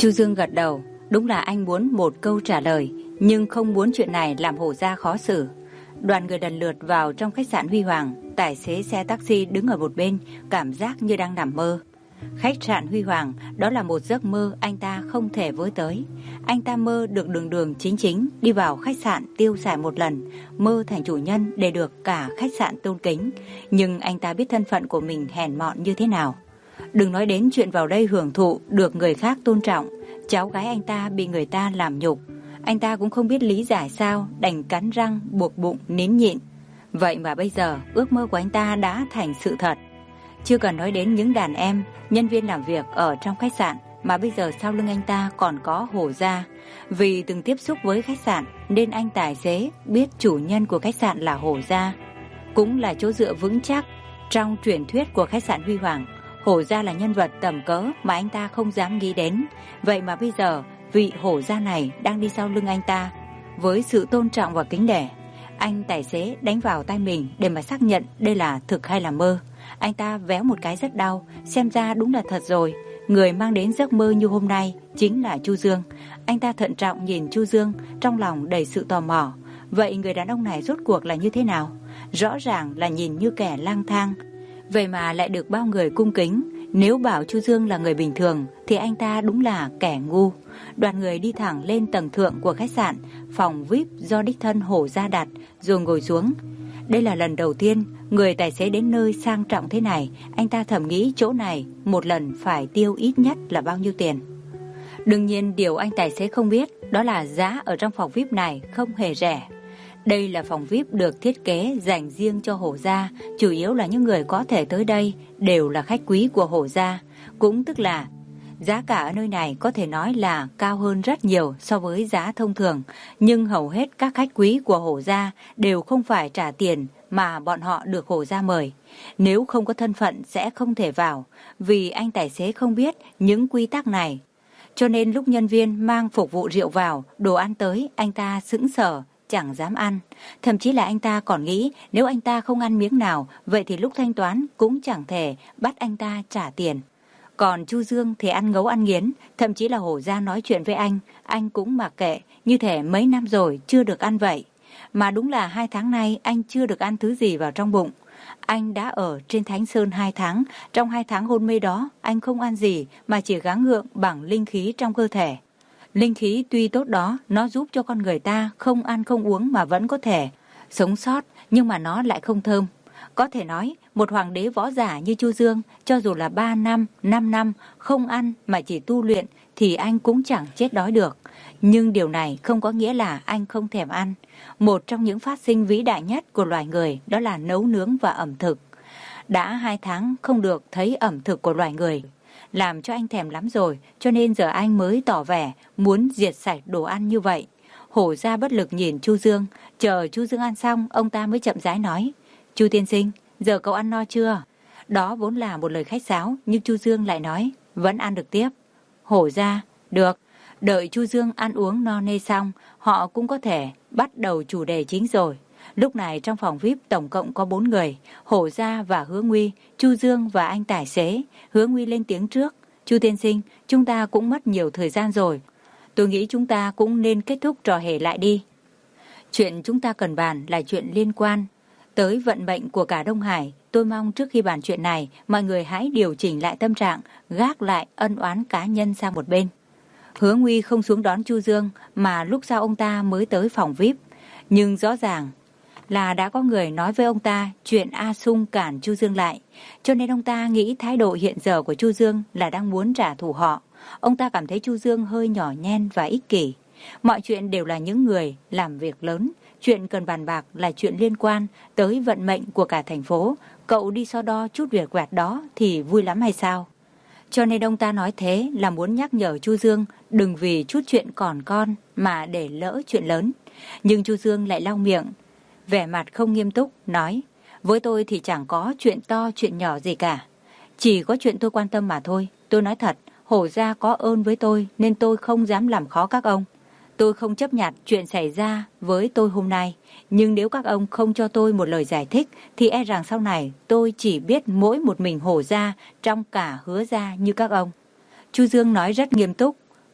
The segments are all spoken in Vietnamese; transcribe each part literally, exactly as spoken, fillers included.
Chu Dương gật đầu, đúng là anh muốn một câu trả lời, nhưng không muốn chuyện này làm Hổ Gia khó xử. Đoàn người lần lượt vào trong khách sạn Huy Hoàng, tài xế xe taxi đứng ở một bên, cảm giác như đang nằm mơ. Khách sạn Huy Hoàng, đó là một giấc mơ anh ta không thể với tới. Anh ta mơ được đường đường chính chính đi vào khách sạn tiêu xài một lần, mơ thành chủ nhân để được cả khách sạn tôn kính. Nhưng anh ta biết thân phận của mình hèn mọn như thế nào. Đừng nói đến chuyện vào đây hưởng thụ được người khác tôn trọng, cháu gái anh ta bị người ta làm nhục. Anh ta cũng không biết lý giải sao, đành cắn răng, buộc bụng, nín nhịn. Vậy mà bây giờ, ước mơ của anh ta đã thành sự thật. Chưa cần nói đến những đàn em, nhân viên làm việc ở trong khách sạn, mà bây giờ sau lưng anh ta còn có Hổ Gia. Vì từng tiếp xúc với khách sạn, nên anh tài xế biết chủ nhân của khách sạn là Hổ Gia. Cũng là chỗ dựa vững chắc trong truyền thuyết của khách sạn Huy Hoàng. Hổ Gia là nhân vật tầm cỡ mà anh ta không dám nghĩ đến. Vậy mà bây giờ, vị Hổ Gia này đang đi sau lưng anh ta. Với sự tôn trọng và kính nể, anh tài xế đánh vào tay mình để mà xác nhận đây là thực hay là mơ. Anh ta véo một cái rất đau, xem ra đúng là thật rồi. Người mang đến giấc mơ như hôm nay chính là Chu Dương. Anh ta thận trọng nhìn Chu Dương, trong lòng đầy sự tò mò. Vậy người đàn ông này rốt cuộc là như thế nào? Rõ ràng là nhìn như kẻ lang thang, vậy mà lại được bao người cung kính. Nếu bảo Chu Dương là người bình thường thì anh ta đúng là kẻ ngu. Đoàn người đi thẳng lên tầng thượng của khách sạn, phòng vi ai pi do đích thân Hổ Gia đặt, rồi ngồi xuống. Đây là lần đầu tiên người tài xế đến nơi sang trọng thế này. Anh ta thầm nghĩ chỗ này một lần phải tiêu ít nhất là bao nhiêu tiền. Đương nhiên điều anh tài xế không biết đó là giá ở trong phòng vi ai pi này không hề rẻ. Đây là phòng vi ai pi được thiết kế dành riêng cho Hổ Gia. Chủ yếu là những người có thể tới đây đều là khách quý của Hổ Gia. Cũng tức là giá cả ở nơi này có thể nói là cao hơn rất nhiều so với giá thông thường. Nhưng hầu hết các khách quý của Hổ Gia đều không phải trả tiền mà bọn họ được Hổ Gia mời. Nếu không có thân phận sẽ không thể vào, vì anh tài xế không biết những quy tắc này. Cho nên lúc nhân viên mang phục vụ rượu vào, đồ ăn tới, anh ta sững sờ, chẳng dám ăn. Thậm chí là anh ta còn nghĩ nếu anh ta không ăn miếng nào, vậy thì lúc thanh toán cũng chẳng thể bắt anh ta trả tiền. Còn Chu Dương thì ăn ngấu ăn nghiến, thậm chí là Hổ Gia nói chuyện với anh, anh cũng mặc kệ, như thể mấy năm rồi chưa được ăn vậy. Mà đúng là hai tháng nay anh chưa được ăn thứ gì vào trong bụng. Anh đã ở trên Thánh Sơn hai tháng, trong hai tháng hôn mê đó, anh không ăn gì mà chỉ gắng gượng bằng linh khí trong cơ thể. Linh khí tuy tốt đó, nó giúp cho con người ta không ăn không uống mà vẫn có thể sống sót, nhưng mà nó lại không thơm. Có thể nói, một hoàng đế võ giả như Chu Dương, cho dù là ba năm, năm năm không ăn mà chỉ tu luyện thì anh cũng chẳng chết đói được. Nhưng điều này không có nghĩa là anh không thèm ăn. Một trong những phát sinh vĩ đại nhất của loài người đó là nấu nướng và ẩm thực. Đã hai tháng không được thấy ẩm thực của loài người, làm cho anh thèm lắm rồi, cho nên giờ anh mới tỏ vẻ muốn diệt sạch đồ ăn như vậy. Hổ Gia bất lực nhìn Chu Dương, chờ Chu Dương ăn xong, ông ta mới chậm rãi nói: Chu tiên sinh, giờ cậu ăn no chưa? Đó vốn là một lời khách sáo, nhưng Chu Dương lại nói: vẫn ăn được tiếp. Hổ Gia: được. Đợi Chu Dương ăn uống no nê xong, họ cũng có thể bắt đầu chủ đề chính rồi. Lúc này trong phòng vi ai pi tổng cộng có bốn người, Hổ Gia và Hứa Nguy, Chu Dương và anh tài xế. Hứa Nguy lên tiếng trước: Chu tiên sinh, chúng ta cũng mất nhiều thời gian rồi. Tôi nghĩ chúng ta cũng nên kết thúc trò hề lại đi. Chuyện chúng ta cần bàn là chuyện liên quan tới vận mệnh của cả Đông Hải. Tôi mong trước khi bàn chuyện này, mọi người hãy điều chỉnh lại tâm trạng, gác lại ân oán cá nhân sang một bên. Hứa Nguy không xuống đón Chu Dương, mà lúc sau ông ta mới tới phòng vi ai pi. Nhưng rõ ràng là đã có người nói với ông ta chuyện A Sung cản Chu Dương lại, cho nên ông ta nghĩ thái độ hiện giờ của Chu Dương là đang muốn trả thù họ. Ông ta cảm thấy Chu Dương hơi nhỏ nhen và ích kỷ. Mọi chuyện đều là những người làm việc lớn, chuyện cần bàn bạc là chuyện liên quan tới vận mệnh của cả thành phố. Cậu đi so đo chút việc quẹt đó thì vui lắm hay sao? Cho nên ông ta nói thế là muốn nhắc nhở Chu Dương đừng vì chút chuyện còn con mà để lỡ chuyện lớn. Nhưng Chu Dương lại lau miệng, vẻ mặt không nghiêm túc, nói: với tôi thì chẳng có chuyện to chuyện nhỏ gì cả, chỉ có chuyện tôi quan tâm mà thôi. Tôi nói thật, Hổ Gia có ơn với tôi nên tôi không dám làm khó các ông. Tôi không chấp nhận chuyện xảy ra với tôi hôm nay, nhưng nếu các ông không cho tôi một lời giải thích thì e rằng sau này tôi chỉ biết mỗi một mình Hổ Gia trong cả Hứa Gia như các ông. Chu Dương nói rất nghiêm túc: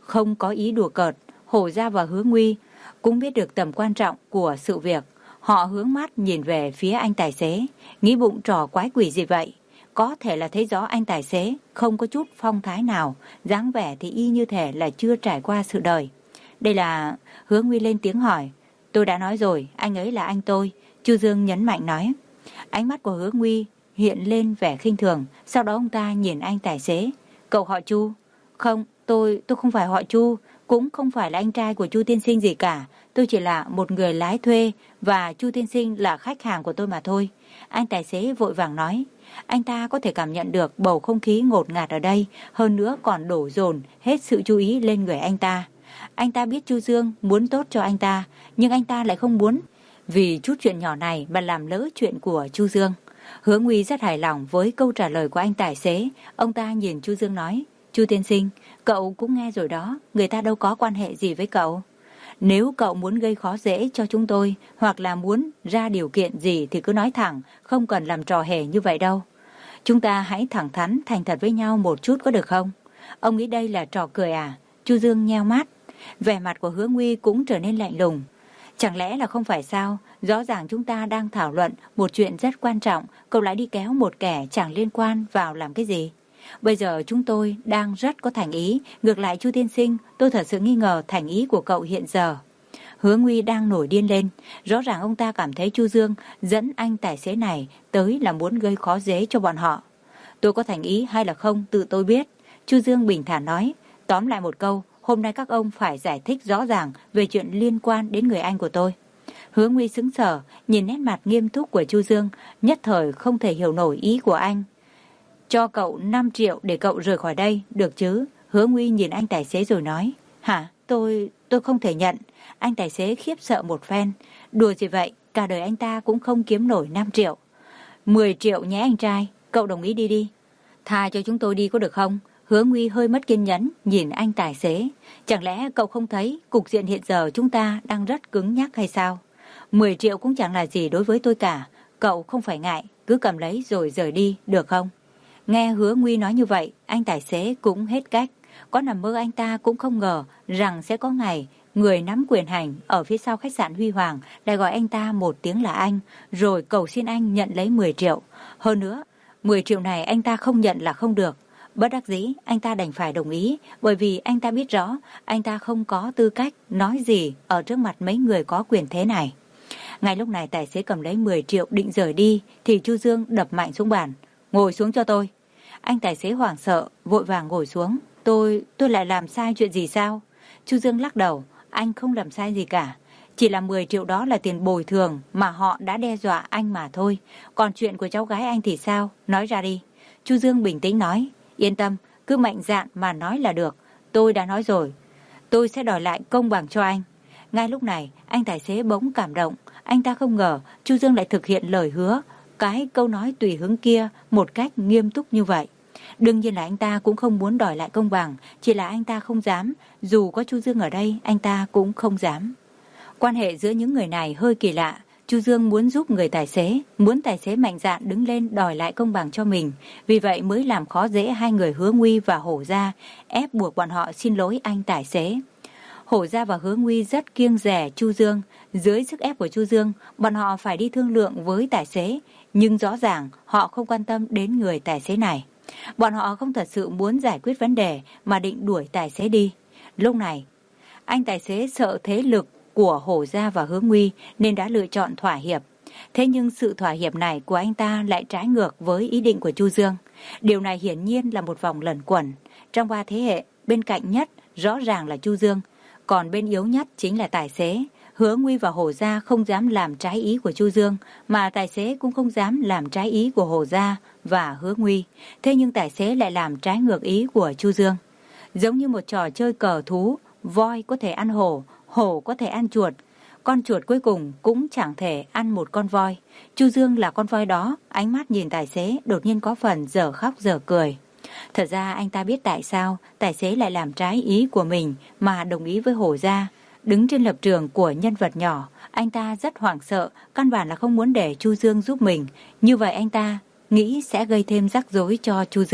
không có ý đùa cợt. Hổ Gia và Hứa Nguy cũng biết được tầm quan trọng của sự việc. Họ hướng mắt nhìn về phía anh tài xế, nghĩ bụng trò quái quỷ gì vậy. Có thể là thấy rõ anh tài xế không có chút phong thái nào, dáng vẻ thì y như thể là chưa trải qua sự đời. Đây là... Hứa Nguy lên tiếng hỏi. Tôi đã nói rồi, anh ấy là anh tôi. Chu Dương nhấn mạnh nói. Ánh mắt của Hứa Nguy hiện lên vẻ khinh thường. Sau đó ông ta nhìn anh tài xế. Cậu họ Chu? Không, tôi tôi không phải họ Chu, cũng không phải là anh trai của Chu tiên sinh gì cả. Tôi chỉ là một người lái thuê và Chu tiên sinh là khách hàng của tôi mà thôi. Anh tài xế vội vàng nói. Anh ta có thể cảm nhận được bầu không khí ngột ngạt ở đây, hơn nữa còn đổ dồn hết sự chú ý lên người anh ta. Anh ta biết Chu Dương muốn tốt cho anh ta, nhưng anh ta lại không muốn vì chút chuyện nhỏ này mà làm lỡ chuyện của Chu Dương. Hứa Nguy rất hài lòng với câu trả lời của anh tài xế. Ông ta nhìn Chu Dương nói. Chu tiên sinh, cậu cũng nghe rồi đó, người ta đâu có quan hệ gì với cậu. Nếu cậu muốn gây khó dễ cho chúng tôi hoặc là muốn ra điều kiện gì thì cứ nói thẳng, không cần làm trò hề như vậy đâu. Chúng ta hãy thẳng thắn thành thật với nhau một chút có được không? Ông nghĩ đây là trò cười à? Chu Dương nheo mắt. Vẻ mặt của Hứa Nguy cũng trở nên lạnh lùng. Chẳng lẽ là không phải sao? Rõ ràng chúng ta đang thảo luận một chuyện rất quan trọng, cậu lại đi kéo một kẻ chẳng liên quan vào làm cái gì? Bây giờ chúng tôi đang rất có thành ý, ngược lại Chu tiên sinh, tôi thật sự nghi ngờ thành ý của cậu hiện giờ. Hứa Nguy đang nổi điên lên, rõ ràng ông ta cảm thấy Chu Dương dẫn anh tài xế này tới là muốn gây khó dễ cho bọn họ. Tôi có thành ý hay là không tự tôi biết. Chu Dương bình thản nói. Tóm lại một câu, hôm nay các ông phải giải thích rõ ràng về chuyện liên quan đến người anh của tôi. Hứa Nguy sững sờ, nhìn nét mặt nghiêm túc của Chu Dương, nhất thời không thể hiểu nổi ý của anh. Cho cậu năm triệu để cậu rời khỏi đây, được chứ? Hứa Nguy nhìn anh tài xế rồi nói. Hả? Tôi... tôi không thể nhận. Anh tài xế khiếp sợ một phen. Đùa gì vậy? Cả đời anh ta cũng không kiếm nổi năm triệu. mười triệu nhé anh trai, cậu đồng ý đi đi. Tha cho chúng tôi đi có được không? Hứa Nguy hơi mất kiên nhẫn nhìn anh tài xế. Chẳng lẽ cậu không thấy cục diện hiện giờ chúng ta đang rất cứng nhắc hay sao? mười triệu cũng chẳng là gì đối với tôi cả. Cậu không phải ngại, cứ cầm lấy rồi rời đi, được không? Nghe Hứa Nguy nói như vậy, anh tài xế cũng hết cách. Có nằm mơ anh ta cũng không ngờ rằng sẽ có ngày người nắm quyền hành ở phía sau khách sạn Huy Hoàng lại gọi anh ta một tiếng là anh, rồi cầu xin anh nhận lấy mười triệu. Hơn nữa, mười triệu này anh ta không nhận là không được. Bất đắc dĩ, anh ta đành phải đồng ý, bởi vì anh ta biết rõ anh ta không có tư cách nói gì ở trước mặt mấy người có quyền thế này. Ngay lúc này tài xế cầm lấy mười triệu định rời đi, thì Chu Dương đập mạnh xuống bàn. Ngồi xuống cho tôi. Anh tài xế hoảng sợ, vội vàng ngồi xuống. Tôi, tôi lại làm sai chuyện gì sao? Chu Dương lắc đầu, anh không làm sai gì cả. Chỉ là mười triệu đó là tiền bồi thường mà họ đã đe dọa anh mà thôi. Còn chuyện của cháu gái anh thì sao? Nói ra đi. Chu Dương bình tĩnh nói. Yên tâm, cứ mạnh dạn mà nói là được. Tôi đã nói rồi. Tôi sẽ đòi lại công bằng cho anh. Ngay lúc này, anh tài xế bỗng cảm động. Anh ta không ngờ Chu Dương lại thực hiện lời hứa, cái câu nói tùy hứng kia một cách nghiêm túc như vậy. Đương nhiên là anh ta cũng không muốn đòi lại công bằng, chỉ là anh ta không dám. Dù có Chu Dương ở đây, anh ta cũng không dám. Quan hệ giữa những người này hơi kỳ lạ. Chu Dương muốn giúp người tài xế, muốn tài xế mạnh dạn đứng lên đòi lại công bằng cho mình. Vì vậy mới làm khó dễ hai người Hứa Nguy và Hổ Gia, ép buộc bọn họ xin lỗi anh tài xế. Hổ Gia và Hứa Nguy rất kiêng dè Chu Dương. Dưới sức ép của Chu Dương, bọn họ phải đi thương lượng với tài xế. Nhưng rõ ràng họ không quan tâm đến người tài xế này. Bọn họ không thật sự muốn giải quyết vấn đề mà định đuổi tài xế đi. Lúc này, anh tài xế sợ thế lực của Hổ Gia và Hứa Nguy nên đã lựa chọn thỏa hiệp. Thế nhưng sự thỏa hiệp này của anh ta lại trái ngược với ý định của Chu Dương. Điều này hiển nhiên là một vòng luẩn quẩn. Trong ba thế hệ, bên cạnh nhất rõ ràng là Chu Dương, còn bên yếu nhất chính là tài xế. Hứa Nguy và Hổ Gia không dám làm trái ý của Chu Dương, mà tài xế cũng không dám làm trái ý của Hổ Gia và Hứa Nguy. Thế nhưng tài xế lại làm trái ngược ý của Chu Dương. Giống như một trò chơi cờ thú, voi có thể ăn hổ, hổ có thể ăn chuột. Con chuột cuối cùng cũng chẳng thể ăn một con voi. Chu Dương là con voi đó, ánh mắt nhìn tài xế đột nhiên có phần dở khóc dở cười. Thật ra anh ta biết tại sao tài xế lại làm trái ý của mình mà đồng ý với Hổ Gia. Đứng trên lập trường của nhân vật nhỏ, anh ta rất hoảng sợ, căn bản là không muốn để Chu Dương giúp mình. Như vậy anh ta nghĩ sẽ gây thêm rắc rối cho Chu Dương.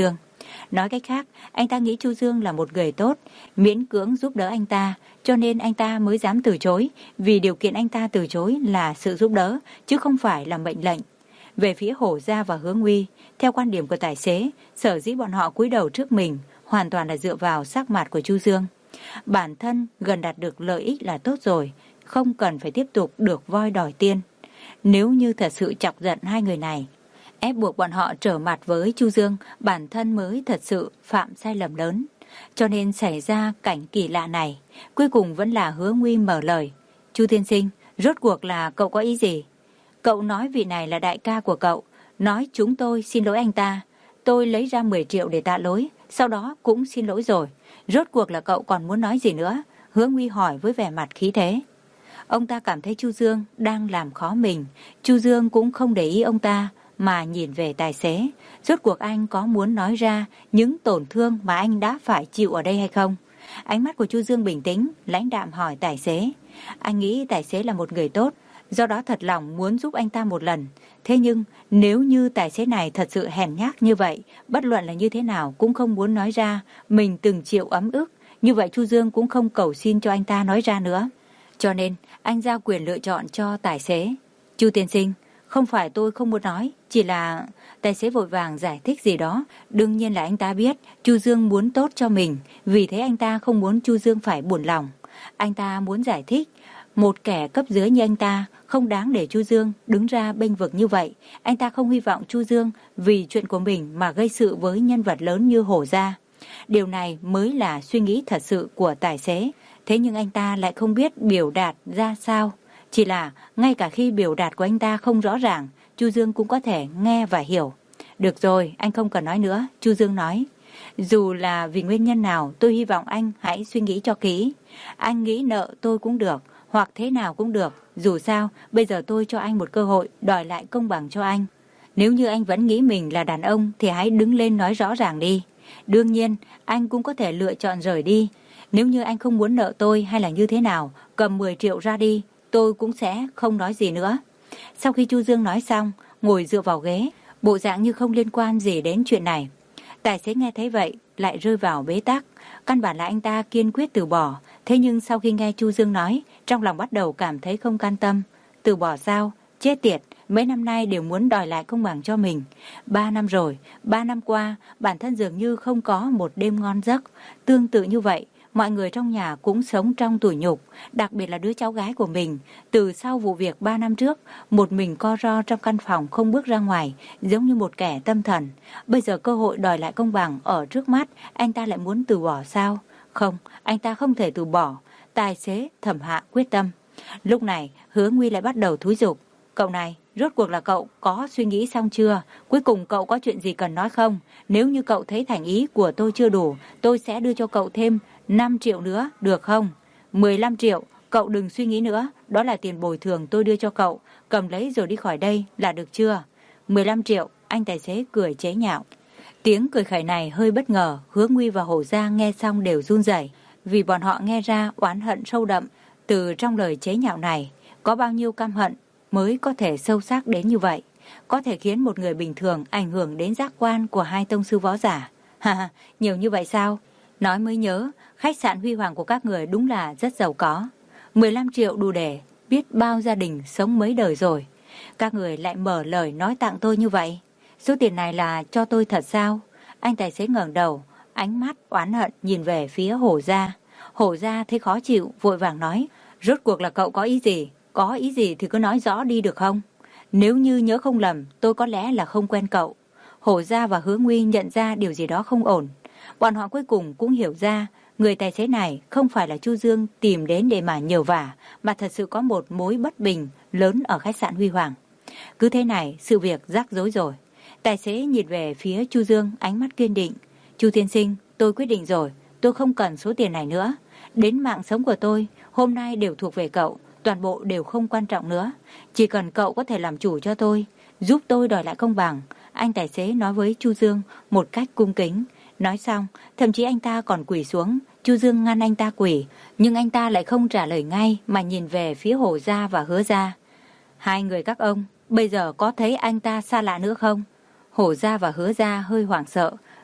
Nói cách khác, anh ta nghĩ Chu Dương là một người tốt, miễn cưỡng giúp đỡ anh ta, cho nên anh ta mới dám từ chối, vì điều kiện anh ta từ chối là sự giúp đỡ, chứ không phải là mệnh lệnh. Về phía Hổ Gia và Hứa Nguy, theo quan điểm của tài xế, sở dĩ bọn họ cúi đầu trước mình, hoàn toàn là dựa vào sắc mặt của Chu Dương. Bản thân gần đạt được lợi ích là tốt rồi, không cần phải tiếp tục được voi đòi tiên. Nếu như thật sự chọc giận hai người này, ép buộc bọn họ trở mặt với Chu Dương, bản thân mới thật sự phạm sai lầm lớn. Cho nên xảy ra cảnh kỳ lạ này, cuối cùng vẫn là Hứa Nguy mở lời. Chu tiên sinh, rốt cuộc là cậu có ý gì? Cậu nói vị này là đại ca của cậu, nói chúng tôi xin lỗi anh ta. Tôi lấy ra mười triệu để tạ lỗi, sau đó cũng xin lỗi rồi. Rốt cuộc là cậu còn muốn nói gì nữa? Hứa Nguy hỏi với vẻ mặt khí thế. Ông ta cảm thấy Chu Dương đang làm khó mình. Chu Dương cũng không để ý ông ta, mà nhìn về tài xế. Rốt cuộc anh có muốn nói ra những tổn thương mà anh đã phải chịu ở đây hay không? Ánh mắt của Chu Dương bình tĩnh, lãnh đạm hỏi tài xế. Anh nghĩ tài xế là một người tốt, do đó thật lòng muốn giúp anh ta một lần. Thế nhưng nếu như tài xế này thật sự hèn nhát như vậy, bất luận là như thế nào cũng không muốn nói ra mình từng chịu ấm ức, như vậy Chu Dương cũng không cầu xin cho anh ta nói ra nữa. Cho nên anh giao quyền lựa chọn cho tài xế. Chu tiên sinh, không phải tôi không muốn nói, chỉ là... Tài xế vội vàng giải thích gì đó. Đương nhiên là anh ta biết Chu Dương muốn tốt cho mình, vì thế anh ta không muốn Chu Dương phải buồn lòng. Anh ta muốn giải thích, một kẻ cấp dưới như anh ta không đáng để Chu Dương đứng ra bênh vực như vậy. Anh ta không hy vọng Chu Dương vì chuyện của mình mà gây sự với nhân vật lớn như Hổ Gia. Điều này mới là suy nghĩ thật sự của tài xế. Thế nhưng anh ta lại không biết biểu đạt ra sao. Chỉ là ngay cả khi biểu đạt của anh ta không rõ ràng, Chu Dương cũng có thể nghe và hiểu. Được rồi, anh không cần nói nữa, Chu Dương nói. Dù là vì nguyên nhân nào, tôi hy vọng anh hãy suy nghĩ cho kỹ. Anh nghĩ nợ tôi cũng được, hoặc thế nào cũng được. Dù sao, bây giờ tôi cho anh một cơ hội đòi lại công bằng cho anh. Nếu như anh vẫn nghĩ mình là đàn ông thì hãy đứng lên nói rõ ràng đi. Đương nhiên, anh cũng có thể lựa chọn rời đi. Nếu như anh không muốn nợ tôi hay là như thế nào, cầm mười triệu ra đi, tôi cũng sẽ không nói gì nữa. Sau khi Chu Dương nói xong, ngồi dựa vào ghế, bộ dạng như không liên quan gì đến chuyện này. Tài xế nghe thấy vậy, lại rơi vào bế tắc. Căn bản là anh ta kiên quyết từ bỏ. Thế nhưng sau khi nghe Chu Dương nói, trong lòng bắt đầu cảm thấy không can tâm. Từ bỏ sao? Chết tiệt, mấy năm nay đều muốn đòi lại công bằng cho mình. Ba năm rồi, ba năm qua, bản thân dường như không có một đêm ngon giấc. Tương tự như vậy, mọi người trong nhà cũng sống trong tủi nhục, đặc biệt là đứa cháu gái của mình. Từ sau vụ việc ba năm trước, một mình co ro trong căn phòng không bước ra ngoài, giống như một kẻ tâm thần. Bây giờ cơ hội đòi lại công bằng ở trước mắt, anh ta lại muốn từ bỏ sao? Không, anh ta không thể từ bỏ. Tài xế thầm hạ quyết tâm. Lúc này, Hứa Nguy lại bắt đầu thúi giục. Cậu này, rốt cuộc là cậu có suy nghĩ xong chưa? Cuối cùng cậu có chuyện gì cần nói không? Nếu như cậu thấy thành ý của tôi chưa đủ, tôi sẽ đưa cho cậu thêm năm triệu nữa, được không? mười lăm triệu, cậu đừng suy nghĩ nữa, đó là tiền bồi thường tôi đưa cho cậu, cầm lấy rồi đi khỏi đây là được chưa? mười lăm triệu, anh tài xế cười chế nhạo. Tiếng cười khẩy này hơi bất ngờ, Hứa Nguy và Hổ Gia nghe xong đều run rẩy, vì bọn họ nghe ra oán hận sâu đậm từ trong lời chế nhạo này. Có bao nhiêu căm hận mới có thể sâu sắc đến như vậy, có thể khiến một người bình thường ảnh hưởng đến giác quan của hai tông sư võ giả. Ha ha, nhiều như vậy sao? Nói mới nhớ, khách sạn huy hoàng của các người đúng là rất giàu có. mười lăm triệu đủ để biết bao gia đình sống mấy đời rồi. Các người lại mở lời nói tặng tôi như vậy. Số tiền này là cho tôi thật sao? Anh tài xế ngẩng đầu, ánh mắt oán hận nhìn về phía Hổ Gia. Hổ Gia thấy khó chịu, vội vàng nói, rốt cuộc là cậu có ý gì? Có ý gì thì cứ nói rõ đi được không? Nếu như nhớ không lầm, tôi có lẽ là không quen cậu. Hổ Gia và Hứa Nguy nhận ra điều gì đó không ổn. Bọn họ cuối cùng cũng hiểu ra, người tài xế này không phải là Chu Dương tìm đến để mà nhờ vả, mà thật sự có một mối bất bình lớn ở khách sạn Huy Hoàng. Cứ thế này, sự việc rắc rối rồi. Tài xế nhìn về phía Chu Dương, ánh mắt kiên định. Chu tiên sinh, tôi quyết định rồi, tôi không cần số tiền này nữa. Đến mạng sống của tôi, hôm nay đều thuộc về cậu, toàn bộ đều không quan trọng nữa. Chỉ cần cậu có thể làm chủ cho tôi, giúp tôi đòi lại công bằng. Anh tài xế nói với Chu Dương một cách cung kính. Nói xong, thậm chí anh ta còn quỳ xuống. Chu Dương ngăn anh ta quỳ, nhưng anh ta lại không trả lời ngay mà nhìn về phía Hổ Gia và Hứa Gia. Hai người các ông, bây giờ có thấy anh ta xa lạ nữa không? Hổ Gia và Hứa Gia hơi hoảng sợ,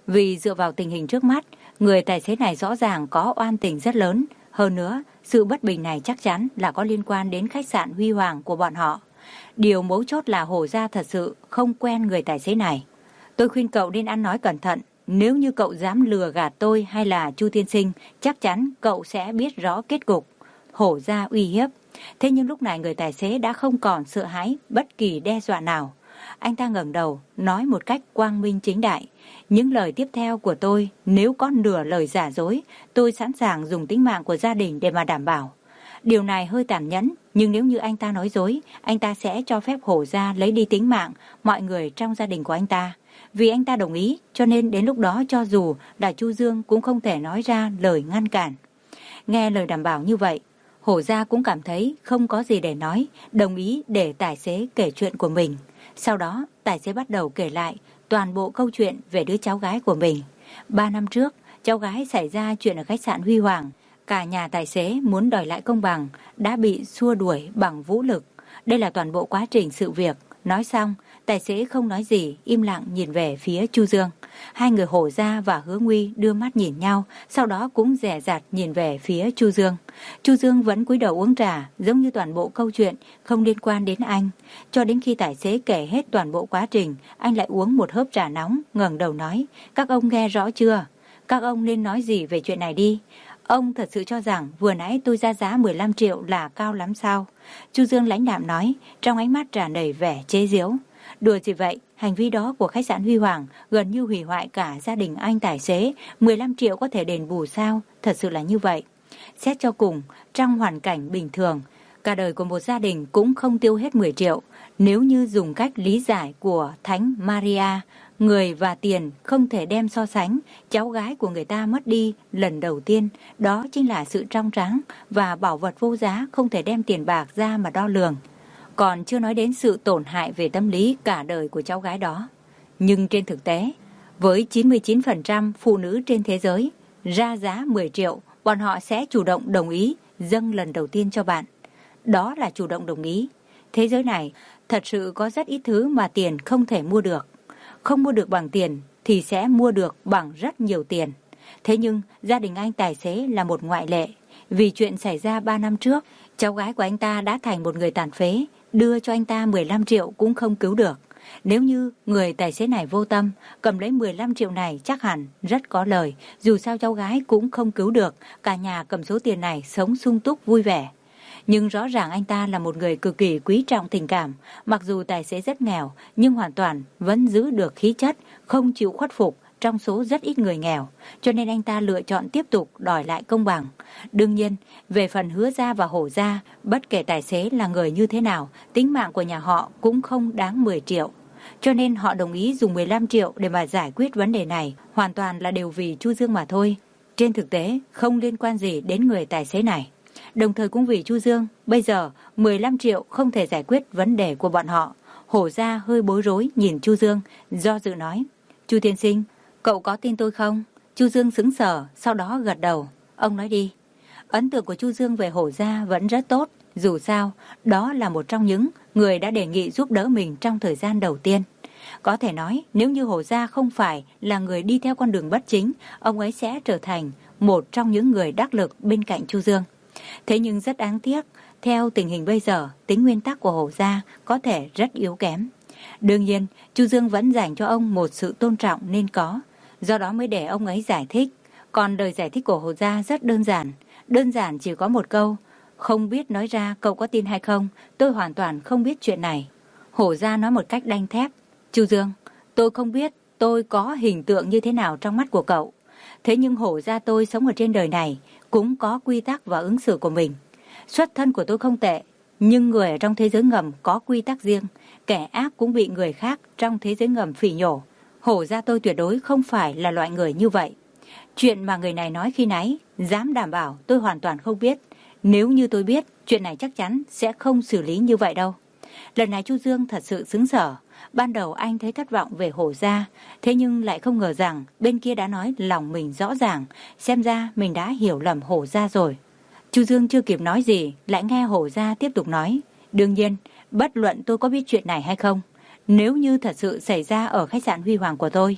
Vì dựa vào tình hình trước mắt, người tài xế này rõ ràng có oan tình rất lớn. Hơn nữa, sự bất bình này chắc chắn là có liên quan đến khách sạn Huy Hoàng của bọn họ. Điều mấu chốt là Hổ Gia thật sự không quen người tài xế này. Tôi khuyên cậu nên ăn nói cẩn thận. Nếu như cậu dám lừa gạt tôi hay là Chu tiên sinh, chắc chắn cậu sẽ biết rõ kết cục. Hổ Gia uy hiếp. Thế nhưng lúc này người tài xế đã không còn sợ hãi bất kỳ đe dọa nào. Anh ta ngẩng đầu, nói một cách quang minh chính đại. Những lời tiếp theo của tôi, nếu có nửa lời giả dối, tôi sẵn sàng dùng tính mạng của gia đình để mà đảm bảo. Điều này hơi tàn nhẫn, nhưng nếu như anh ta nói dối, anh ta sẽ cho phép Hổ Gia lấy đi tính mạng mọi người trong gia đình của anh ta. Vì anh ta đồng ý, cho nên đến lúc đó cho dù là Chu Dương cũng không thể nói ra lời ngăn cản. Nghe lời đảm bảo như vậy, Hổ Gia cũng cảm thấy không có gì để nói, đồng ý để tài xế kể chuyện của mình. Sau đó, tài xế bắt đầu kể lại toàn bộ câu chuyện về đứa cháu gái của mình. Ba năm trước, cháu gái xảy ra chuyện ở khách sạn Huy Hoàng. Cả nhà tài xế muốn đòi lại công bằng, đã bị xua đuổi bằng vũ lực. Đây là toàn bộ quá trình sự việc. Nói xong, tài xế không nói gì, im lặng nhìn về phía Chu Dương. Hai người Hổ Gia và Hứa Nguy đưa mắt nhìn nhau, sau đó cũng dè dặt nhìn về phía Chu Dương. Chu Dương vẫn cúi đầu uống trà, giống như toàn bộ câu chuyện không liên quan đến anh. Cho đến khi tài xế kể hết toàn bộ quá trình, anh lại uống một hớp trà nóng, ngẩng đầu nói: "Các ông nghe rõ chưa? Các ông nên nói gì về chuyện này đi. Ông thật sự cho rằng vừa nãy tôi ra giá mười lăm triệu là cao lắm sao?" Chu Dương lãnh đạm nói, trong ánh mắt tràn đầy vẻ chế giễu. "Đùa gì vậy, hành vi đó của khách sạn Huy Hoàng gần như hủy hoại cả gia đình anh tài xế, mười lăm triệu có thể đền bù sao? Thật sự là như vậy. Xét cho cùng, trong hoàn cảnh bình thường, cả đời của một gia đình cũng không tiêu hết mười triệu. Nếu như dùng cách lý giải của Thánh Maria, người và tiền không thể đem so sánh, cháu gái của người ta mất đi lần đầu tiên, đó chính là sự trong trắng, và bảo vật vô giá không thể đem tiền bạc ra mà đo lường. Còn chưa nói đến sự tổn hại về tâm lý cả đời của cháu gái đó. Nhưng trên thực tế, với chín mươi chín phần trăm phụ nữ trên thế giới, ra giá mười triệu, bọn họ sẽ chủ động đồng ý dâng lần đầu tiên cho bạn. Đó là chủ động đồng ý. Thế giới này thật sự có rất ít thứ mà tiền không thể mua được. Không mua được bằng tiền thì sẽ mua được bằng rất nhiều tiền. Thế nhưng gia đình anh tài xế là một ngoại lệ. Vì chuyện xảy ra ba năm trước, cháu gái của anh ta đã thành một người tàn phế, đưa cho anh ta mười lăm triệu cũng không cứu được. Nếu như người tài xế này vô tâm, cầm lấy mười lăm triệu này chắc hẳn rất có lời. Dù sao cháu gái cũng không cứu được, cả nhà cầm số tiền này sống sung túc vui vẻ. Nhưng rõ ràng anh ta là một người cực kỳ quý trọng tình cảm. Mặc dù tài xế rất nghèo, nhưng hoàn toàn vẫn giữ được khí chất, không chịu khuất phục trong số rất ít người nghèo. Cho nên anh ta lựa chọn tiếp tục đòi lại công bằng. Đương nhiên, về phần Hứa Gia và Hổ Gia, bất kể tài xế là người như thế nào, tính mạng của nhà họ cũng không đáng mười triệu. Cho nên họ đồng ý dùng mười lăm triệu để mà giải quyết vấn đề này, hoàn toàn là đều vì Chu Dương mà thôi. Trên thực tế, không liên quan gì đến người tài xế này. Đồng thời cũng vì Chu Dương, bây giờ mười lăm triệu không thể giải quyết vấn đề của bọn họ. Hổ Gia hơi bối rối nhìn Chu Dương, do dự nói: "Chu tiên sinh, cậu có tin tôi không?" Chu Dương sững sờ, sau đó gật đầu. "Ông nói đi." Ấn tượng của Chu Dương về Hổ Gia vẫn rất tốt. Dù sao, đó là một trong những người đã đề nghị giúp đỡ mình trong thời gian đầu tiên. Có thể nói, nếu như Hổ Gia không phải là người đi theo con đường bất chính, ông ấy sẽ trở thành một trong những người đắc lực bên cạnh Chu Dương. Thế nhưng rất đáng tiếc, theo tình hình bây giờ, tính nguyên tắc của Hổ Gia có thể rất yếu kém. Đương nhiên, Chu Dương vẫn dành cho ông một sự tôn trọng nên có, do đó mới để ông ấy giải thích. Còn lời giải thích của Hổ Gia rất đơn giản, đơn giản chỉ có một câu: "Không biết nói ra cậu có tin hay không, tôi hoàn toàn không biết chuyện này." Hổ Gia nói một cách đanh thép: "Chu Dương, tôi không biết tôi có hình tượng như thế nào trong mắt của cậu. Thế nhưng Hổ Gia tôi sống ở trên đời này cũng có quy tắc và ứng xử của mình. Xuất thân của tôi không tệ, nhưng người ở trong thế giới ngầm có quy tắc riêng. Kẻ ác cũng bị người khác trong thế giới ngầm phỉ nhổ. Hổ Gia tôi tuyệt đối không phải là loại người như vậy. Chuyện mà người này nói khi nãy, dám đảm bảo tôi hoàn toàn không biết. Nếu như tôi biết, chuyện này chắc chắn sẽ không xử lý như vậy đâu." Lần này Chu Dương thật sự sững sờ. Ban đầu anh thấy thất vọng về Hổ Gia, thế nhưng lại không ngờ rằng bên kia đã nói lòng mình rõ ràng, xem ra mình đã hiểu lầm Hổ Gia rồi. Chu Dương chưa kịp nói gì, lại nghe Hổ Gia tiếp tục nói: "Đương nhiên, bất luận tôi có biết chuyện này hay không, nếu như thật sự xảy ra ở khách sạn Huy Hoàng của tôi,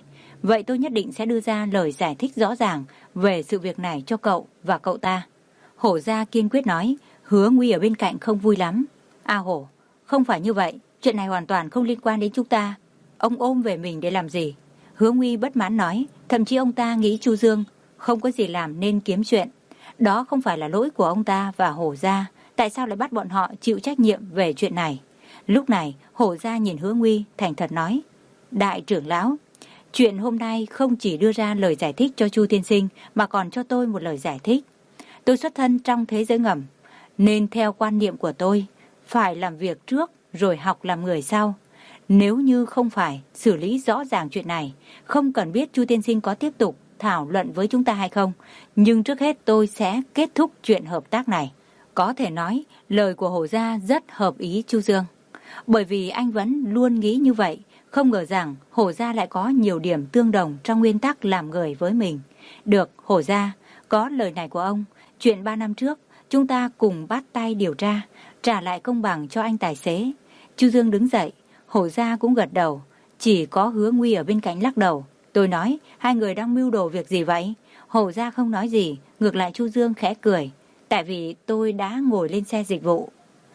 Vậy tôi nhất định sẽ đưa ra lời giải thích rõ ràng về sự việc này cho cậu và cậu ta. Hổ gia kiên quyết nói. Hứa Nguy ở bên cạnh không vui lắm. A Hổ, không phải như vậy, chuyện này hoàn toàn không liên quan đến chúng ta. Ông ôm về mình để làm gì? Hứa Nguy bất mãn nói. Thậm chí ông ta nghĩ Chu Dương không có gì làm nên kiếm chuyện. Đó không phải là lỗi của ông ta và Hổ gia. Tại sao lại bắt bọn họ chịu trách nhiệm về chuyện này? Lúc này Hổ gia nhìn Hứa Nguy thành thật nói. Đại trưởng lão, chuyện hôm nay không chỉ đưa ra lời giải thích cho Chu tiên sinh mà còn cho tôi một lời giải thích. Tôi xuất thân trong thế giới ngầm, nên theo quan niệm của tôi, phải làm việc trước rồi học làm người sau. Nếu như không phải xử lý rõ ràng chuyện này, không cần biết Chu tiên sinh có tiếp tục thảo luận với chúng ta hay không, nhưng trước hết tôi sẽ kết thúc chuyện hợp tác này. Có thể nói, lời của Hổ gia rất hợp ý Chu Dương. Bởi vì anh vẫn luôn nghĩ như vậy, không ngờ rằng Hổ gia lại có nhiều điểm tương đồng trong nguyên tắc làm người với mình. Được, Hổ gia, có lời này của ông, chuyện ba năm trước, chúng ta cùng bắt tay điều tra, trả lại công bằng cho anh tài xế. Chu Dương đứng dậy, Hổ gia cũng gật đầu, chỉ có Hứa Nguy ở bên cạnh lắc đầu. Tôi nói, hai người đang mưu đồ việc gì vậy? Hổ gia không nói gì, ngược lại Chu Dương khẽ cười. Tại vì tôi đã ngồi lên xe dịch vụ.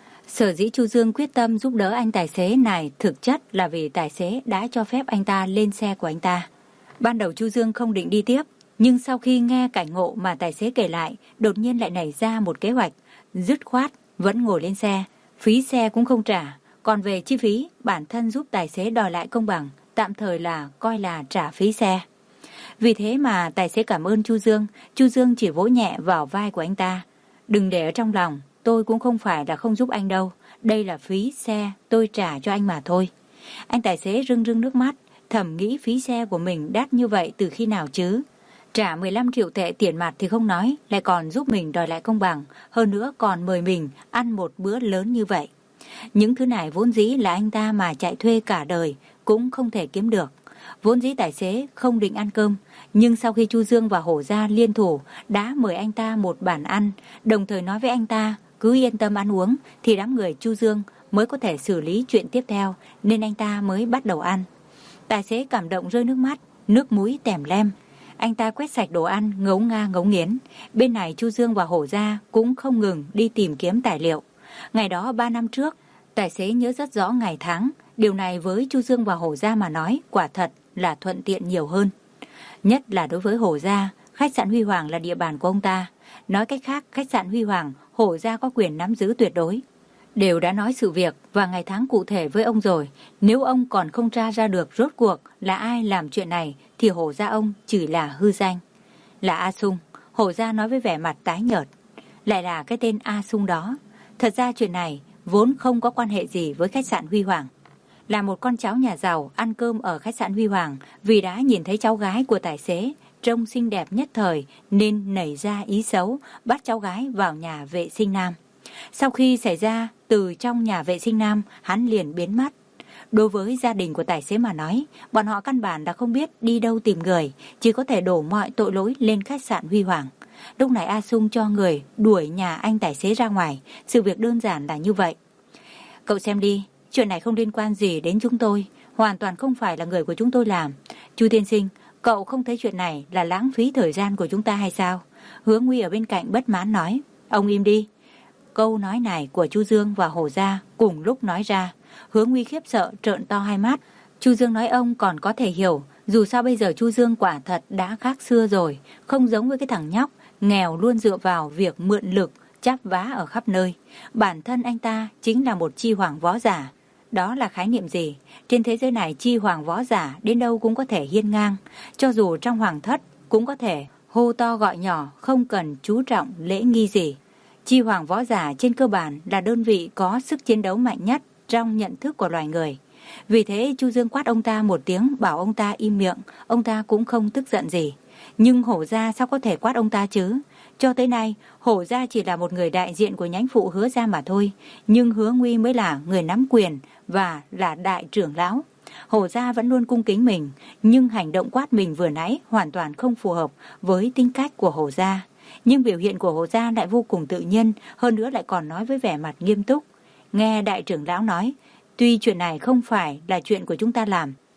Sở dĩ Chu Dương quyết tâm giúp đỡ anh tài xế này thực chất là vì tài xế đã cho phép anh ta lên xe của anh ta. Ban đầu Chu Dương không định đi tiếp, nhưng sau khi nghe cảnh ngộ mà tài xế kể lại, đột nhiên lại nảy ra một kế hoạch, dứt khoát vẫn ngồi lên xe, phí xe cũng không trả, còn về chi phí, bản thân giúp tài xế đòi lại công bằng, tạm thời là coi là trả phí xe. Vì thế mà tài xế cảm ơn Chu Dương, Chu Dương chỉ vỗ nhẹ vào vai của anh ta. Đừng để ở trong lòng, tôi cũng không phải là không giúp anh đâu, đây là phí xe tôi trả cho anh mà thôi. Anh tài xế rưng rưng nước mắt, thầm nghĩ phí xe của mình đắt như vậy từ khi nào chứ. Trả mười lăm triệu tệ tiền mặt thì không nói, lại còn giúp mình đòi lại công bằng, hơn nữa còn mời mình ăn một bữa lớn như vậy. Những thứ này vốn dĩ là anh ta mà chạy thuê cả đời cũng không thể kiếm được. Vốn dĩ tài xế không định ăn cơm, nhưng sau khi Chu Dương và Hổ gia liên thủ đã mời anh ta một bàn ăn, đồng thời nói với anh ta cứ yên tâm ăn uống thì đám người Chu Dương mới có thể xử lý chuyện tiếp theo, nên anh ta mới bắt đầu ăn. Tài xế cảm động rơi nước mắt, nước mũi tèm lem. Anh ta quét sạch đồ ăn, ngấu nga ngấu nghiến. Bên này Chu Dương và Hổ gia cũng không ngừng đi tìm kiếm tài liệu. Ngày đó ba năm trước, tài xế nhớ rất rõ ngày tháng. Điều này với Chu Dương và Hổ gia mà nói quả thật là thuận tiện nhiều hơn. Nhất là đối với Hổ gia, khách sạn Huy Hoàng là địa bàn của ông ta. Nói cách khác, khách sạn Huy Hoàng, Hổ gia có quyền nắm giữ tuyệt đối. Đều đã nói sự việc và ngày tháng cụ thể với ông rồi. Nếu ông còn không tra ra được rốt cuộc là ai làm chuyện này thì Hổ gia ông chỉ là hư danh. Là A Sung, Hổ gia nói với vẻ mặt tái nhợt. Lại là cái tên A Sung đó. Thật ra chuyện này vốn không có quan hệ gì với khách sạn Huy Hoàng. Là một con cháu nhà giàu ăn cơm ở khách sạn Huy Hoàng, vì đã nhìn thấy cháu gái của tài xế trông xinh đẹp nhất thời nên nảy ra ý xấu bắt cháu gái vào nhà vệ sinh nam. Sau khi xảy ra từ trong nhà vệ sinh nam, hắn liền biến mất. Đối với gia đình của tài xế mà nói, bọn họ căn bản đã không biết đi đâu tìm người, chỉ có thể đổ mọi tội lỗi lên khách sạn Huy Hoàng. Lúc này A Sung cho người đuổi nhà anh tài xế ra ngoài, sự việc đơn giản là như vậy. Cậu xem đi, chuyện này không liên quan gì đến chúng tôi, hoàn toàn không phải là người của chúng tôi làm. Chu tiên sinh, cậu không thấy chuyện này là lãng phí thời gian của chúng ta hay sao? Hứa Nguy ở bên cạnh bất mãn nói. Ông im đi. Câu nói này của Chu Dương và Hổ gia cùng lúc nói ra. Hứa Nguy khiếp sợ trợn to hai mắt. Chu Dương nói ông còn có thể hiểu, dù sao bây giờ Chu Dương quả thật đã khác xưa rồi, không giống với cái thằng nhóc nghèo luôn dựa vào việc mượn lực chắp vá ở khắp nơi. Bản thân anh ta chính là một chi hoàng võ giả. Đó là khái niệm gì? Trên thế giới này chi hoàng võ giả đến đâu cũng có thể hiên ngang, cho dù trong hoàng thất cũng có thể hô to gọi nhỏ, không cần chú trọng lễ nghi gì. Chi hoàng võ giả trên cơ bản là đơn vị có sức chiến đấu mạnh nhất trong nhận thức của loài người. Vì thế Chu Dương quát ông ta một tiếng bảo ông ta im miệng, ông ta cũng không tức giận gì. Nhưng Hổ gia sao có thể quát ông ta chứ? Cho tới nay, Hổ gia chỉ là một người đại diện của nhánh phụ Hứa gia mà thôi, nhưng Hứa Nguy mới là người nắm quyền và là đại trưởng lão. Hổ gia vẫn luôn cung kính mình, nhưng hành động quát mình vừa nãy hoàn toàn không phù hợp với tính cách của Hổ gia. Nhưng biểu hiện của Hổ gia lại vô cùng tự nhiên, hơn nữa lại còn nói với vẻ mặt nghiêm túc. Nghe đại trưởng lão nói, tuy chuyện này không phải là chuyện của chúng ta làm,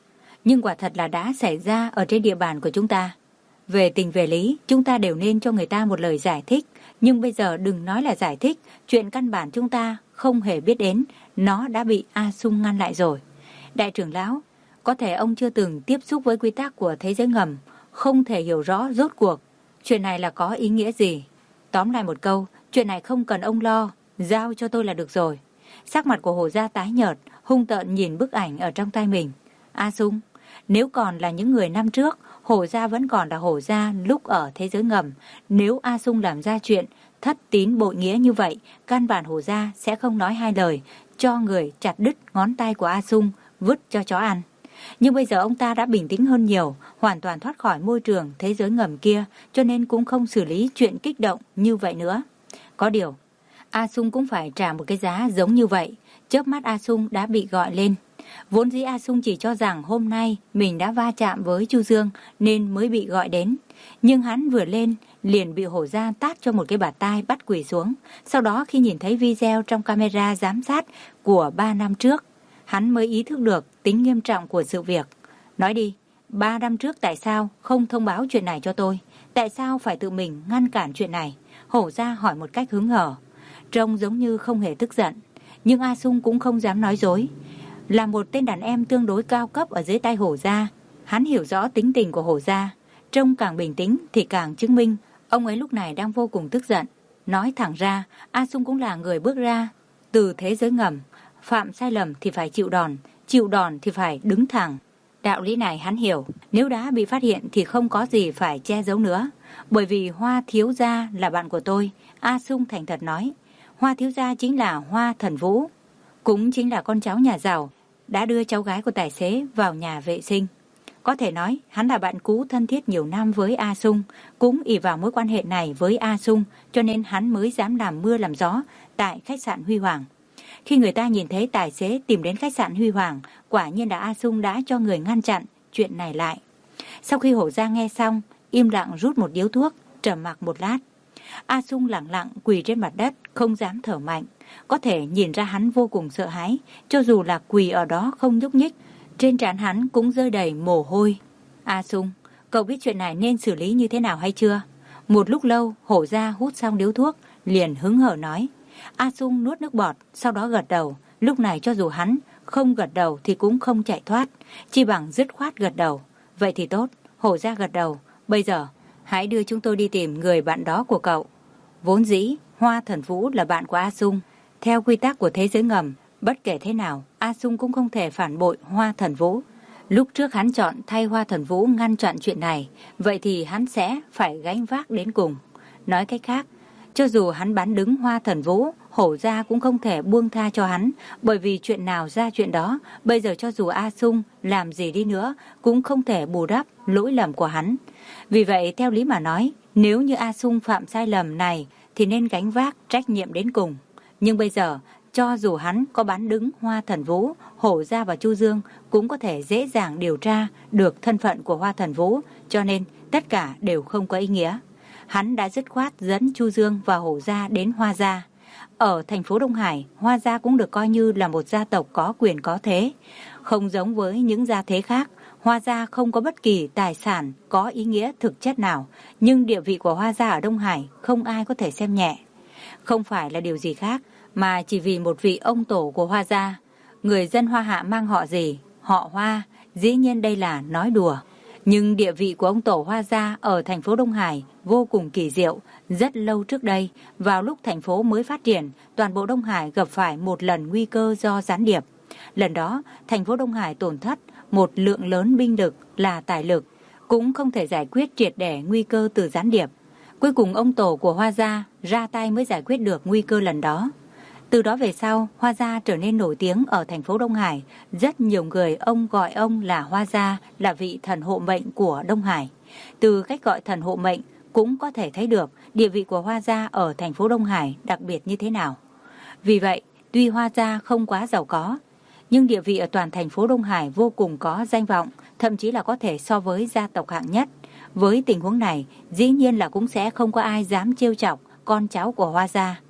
nhưng quả thật là đã xảy ra ở trên địa bàn của chúng ta. Về tình về lý, chúng ta đều nên cho người ta một lời giải thích, nhưng bây giờ đừng nói là giải thích, chuyện căn bản chúng ta không hề biết đến, nó đã bị A Sung ngăn lại rồi. Đại trưởng lão, có thể ông chưa từng tiếp xúc với quy tắc của thế giới ngầm, không thể hiểu rõ rốt cuộc chuyện này là có ý nghĩa gì. Tóm lại một câu, chuyện này không cần ông lo, giao cho tôi là được rồi. Sắc mặt của Hổ Gia tái nhợt, hung tợn nhìn bức ảnh ở trong tay mình. A Sung, nếu còn là những người năm trước, Hổ Gia vẫn còn là Hổ Gia lúc ở thế giới ngầm. Nếu A Sung làm ra chuyện thất tín bội nghĩa như vậy, căn bản Hổ Gia sẽ không nói hai lời, cho người chặt đứt ngón tay của A Sung, vứt cho chó ăn. Nhưng bây giờ ông ta đã bình tĩnh hơn nhiều, hoàn toàn thoát khỏi môi trường thế giới ngầm kia, cho nên cũng không xử lý chuyện kích động như vậy nữa. Có điều, A Sung cũng phải trả một cái giá giống như vậy. Chớp mắt A Sung đã bị gọi lên. Vốn dĩ A Sung chỉ cho rằng hôm nay mình đã va chạm với Chu Dương nên mới bị gọi đến. Nhưng hắn vừa lên liền bị Hổ Gia tát cho một cái bạt tai bắt quỳ xuống. Sau đó khi nhìn thấy video trong camera giám sát của ba năm trước, hắn mới ý thức được tính nghiêm trọng của sự việc. Nói đi, ba năm trước tại sao không thông báo chuyện này cho tôi? Tại sao phải tự mình ngăn cản chuyện này? Hổ Gia hỏi một cách hứng hở, trông giống như không hề tức giận. Nhưng A Sung cũng không dám nói dối. Là một tên đàn em tương đối cao cấp ở dưới tay Hổ Gia, hắn hiểu rõ tính tình của Hổ Gia. Trông càng bình tĩnh thì càng chứng minh ông ấy lúc này đang vô cùng tức giận. Nói thẳng ra, A Sung cũng là người bước ra từ thế giới ngầm. Phạm sai lầm thì phải chịu đòn, chịu đòn thì phải đứng thẳng. Đạo lý này hắn hiểu, nếu đã bị phát hiện thì không có gì phải che giấu nữa. Bởi vì Hoa thiếu gia là bạn của tôi, A Sung thành thật nói. Hoa thiếu gia chính là Hoa Thần Vũ, cũng chính là con cháu nhà giàu, đã đưa cháu gái của tài xế vào nhà vệ sinh. Có thể nói hắn là bạn cũ thân thiết nhiều năm với A Sung, cũng ỷ vào mối quan hệ này với A Sung, cho nên hắn mới dám làm mưa làm gió tại khách sạn Huy Hoàng. Khi người ta nhìn thấy tài xế tìm đến khách sạn Huy Hoàng, quả nhiên là A Sung đã cho người ngăn chặn chuyện này lại. Sau khi Hổ Gia nghe xong, im lặng rút một điếu thuốc, trầm mặc một lát. A Sung lặng lặng quỳ trên mặt đất, không dám thở mạnh. Có thể nhìn ra hắn vô cùng sợ hãi, cho dù là quỳ ở đó không nhúc nhích, trên trán hắn cũng rơi đầy mồ hôi. A Sung, cậu biết chuyện này nên xử lý như thế nào hay chưa? Một lúc lâu, Hổ Gia hút xong điếu thuốc, liền hứng hở nói. A Sung nuốt nước bọt, sau đó gật đầu. Lúc này cho dù hắn không gật đầu thì cũng không chạy thoát, chỉ bằng dứt khoát gật đầu. Vậy thì tốt, Hổ Gia gật đầu. Bây giờ, hãy đưa chúng tôi đi tìm người bạn đó của cậu. Vốn dĩ, Hoa Thần Vũ là bạn của A Sung. Theo quy tắc của thế giới ngầm, bất kể thế nào, A Sung cũng không thể phản bội Hoa Thần Vũ. Lúc trước hắn chọn thay Hoa Thần Vũ ngăn chặn chuyện này, vậy thì hắn sẽ phải gánh vác đến cùng. Nói cách khác, cho dù hắn bán đứng Hoa Thần Vũ, Hổ Gia cũng không thể buông tha cho hắn, bởi vì chuyện nào ra chuyện đó, bây giờ cho dù A Sung làm gì đi nữa, cũng không thể bù đắp lỗi lầm của hắn. Vì vậy, theo lý mà nói, nếu như A Sung phạm sai lầm này, thì nên gánh vác trách nhiệm đến cùng. Nhưng bây giờ, cho dù hắn có bán đứng Hoa Thần Vũ, Hổ Gia và Chu Dương cũng có thể dễ dàng điều tra được thân phận của Hoa Thần Vũ, cho nên tất cả đều không có ý nghĩa. Hắn đã dứt khoát dẫn Chu Dương và Hổ Gia đến Hoa Gia. Ở thành phố Đông Hải, Hoa Gia cũng được coi như là một gia tộc có quyền có thế. Không giống với những gia thế khác, Hoa Gia không có bất kỳ tài sản có ý nghĩa thực chất nào, nhưng địa vị của Hoa Gia ở Đông Hải không ai có thể xem nhẹ. Không phải là điều gì khác, mà chỉ vì một vị ông tổ của Hoa Gia. Người dân Hoa Hạ mang họ gì? Họ Hoa, dĩ nhiên đây là nói đùa. Nhưng địa vị của ông tổ Hoa Gia ở thành phố Đông Hải vô cùng kỳ diệu. Rất lâu trước đây, vào lúc thành phố mới phát triển, toàn bộ Đông Hải gặp phải một lần nguy cơ do gián điệp. Lần đó, thành phố Đông Hải tổn thất một lượng lớn binh lực là tài lực, cũng không thể giải quyết triệt để nguy cơ từ gián điệp. Cuối cùng ông tổ của Hoa Gia ra tay mới giải quyết được nguy cơ lần đó. Từ đó về sau, Hoa Gia trở nên nổi tiếng ở thành phố Đông Hải. Rất nhiều người ông gọi ông là Hoa Gia, là vị thần hộ mệnh của Đông Hải. Từ cách gọi thần hộ mệnh cũng có thể thấy được địa vị của Hoa Gia ở thành phố Đông Hải đặc biệt như thế nào. Vì vậy, tuy Hoa Gia không quá giàu có, nhưng địa vị ở toàn thành phố Đông Hải vô cùng có danh vọng, thậm chí là có thể so với gia tộc hạng nhất. Với tình huống này, dĩ nhiên là cũng sẽ không có ai dám trêu chọc con cháu của Hoa Gia.